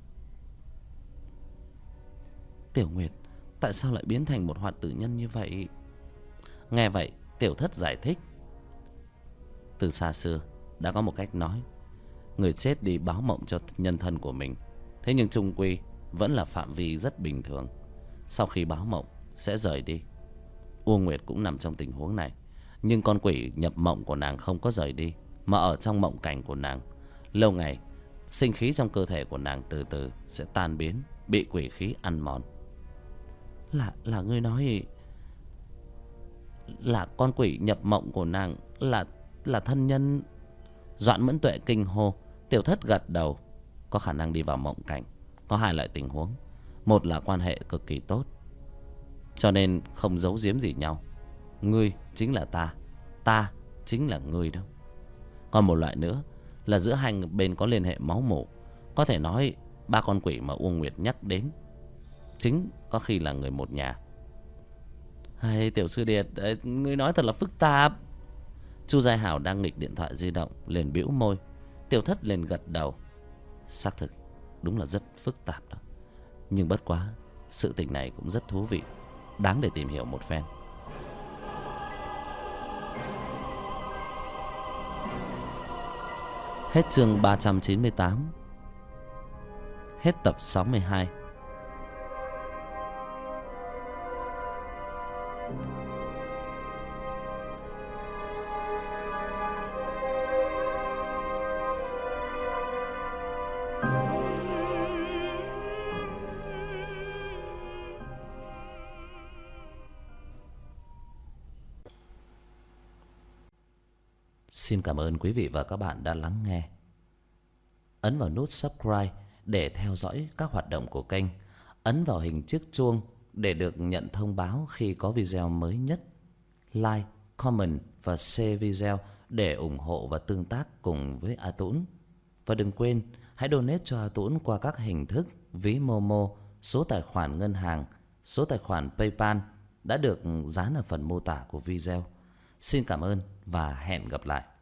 "Tiểu Nguyệt tại sao lại biến thành một hoạt tử nhân như vậy?" Nghe vậy, Tiểu Thất giải thích: "Từ xa xưa đã có một cách nói, người chết đi báo mộng cho nhân thân của mình. Thế nhưng chung quy vẫn là phạm vi rất bình thường. Sau khi báo mộng sẽ rời đi. Uông Nguyệt cũng nằm trong tình huống này. Nhưng con quỷ nhập mộng của nàng không có rời đi, mà ở trong mộng cảnh của nàng. Lâu ngày, sinh khí trong cơ thể của nàng từ từ sẽ tan biến, bị quỷ khí ăn mòn." Là ngươi nói là con quỷ nhập mộng của nàng là thân nhân?" Doãn Mẫn Tuệ kinh hô. Tiểu Thất gật đầu. Có khả năng đi vào mộng cảnh. Có 2 loại tình huống. Một là quan hệ cực kỳ tốt, cho nên không giấu giếm gì nhau. Ngươi chính là ta, ta chính là ngươi đó. Còn một loại nữa là giữa hai bên có liên hệ máu mủ. Có thể nói 3 con quỷ mà Uông Nguyệt nhắc đến chính có khi là người một nhà. Hay Tiểu sư Điệt, ngươi nói thật là phức tạp. Chu Giai Hảo đang nghịch điện thoại di động, liền bĩu môi. Tiểu Thất liền gật đầu. Xác thực đúng là rất phức tạp đó. Nhưng bất quá, sự tình này cũng rất thú vị, đáng để tìm hiểu một phen. Hết chương 398. Hết tập 62. Xin cảm ơn quý vị và các bạn đã lắng nghe. Ấn vào nút subscribe để theo dõi các hoạt động của kênh. Ấn vào hình chiếc chuông để được nhận thông báo khi có video mới nhất. Like, comment và share video để ủng hộ và tương tác cùng với A Tũng. Và đừng quên hãy donate cho A Tũng qua các hình thức ví Momo, số tài khoản ngân hàng, số tài khoản PayPal đã được dán ở phần mô tả của video. Xin cảm ơn và hẹn gặp lại.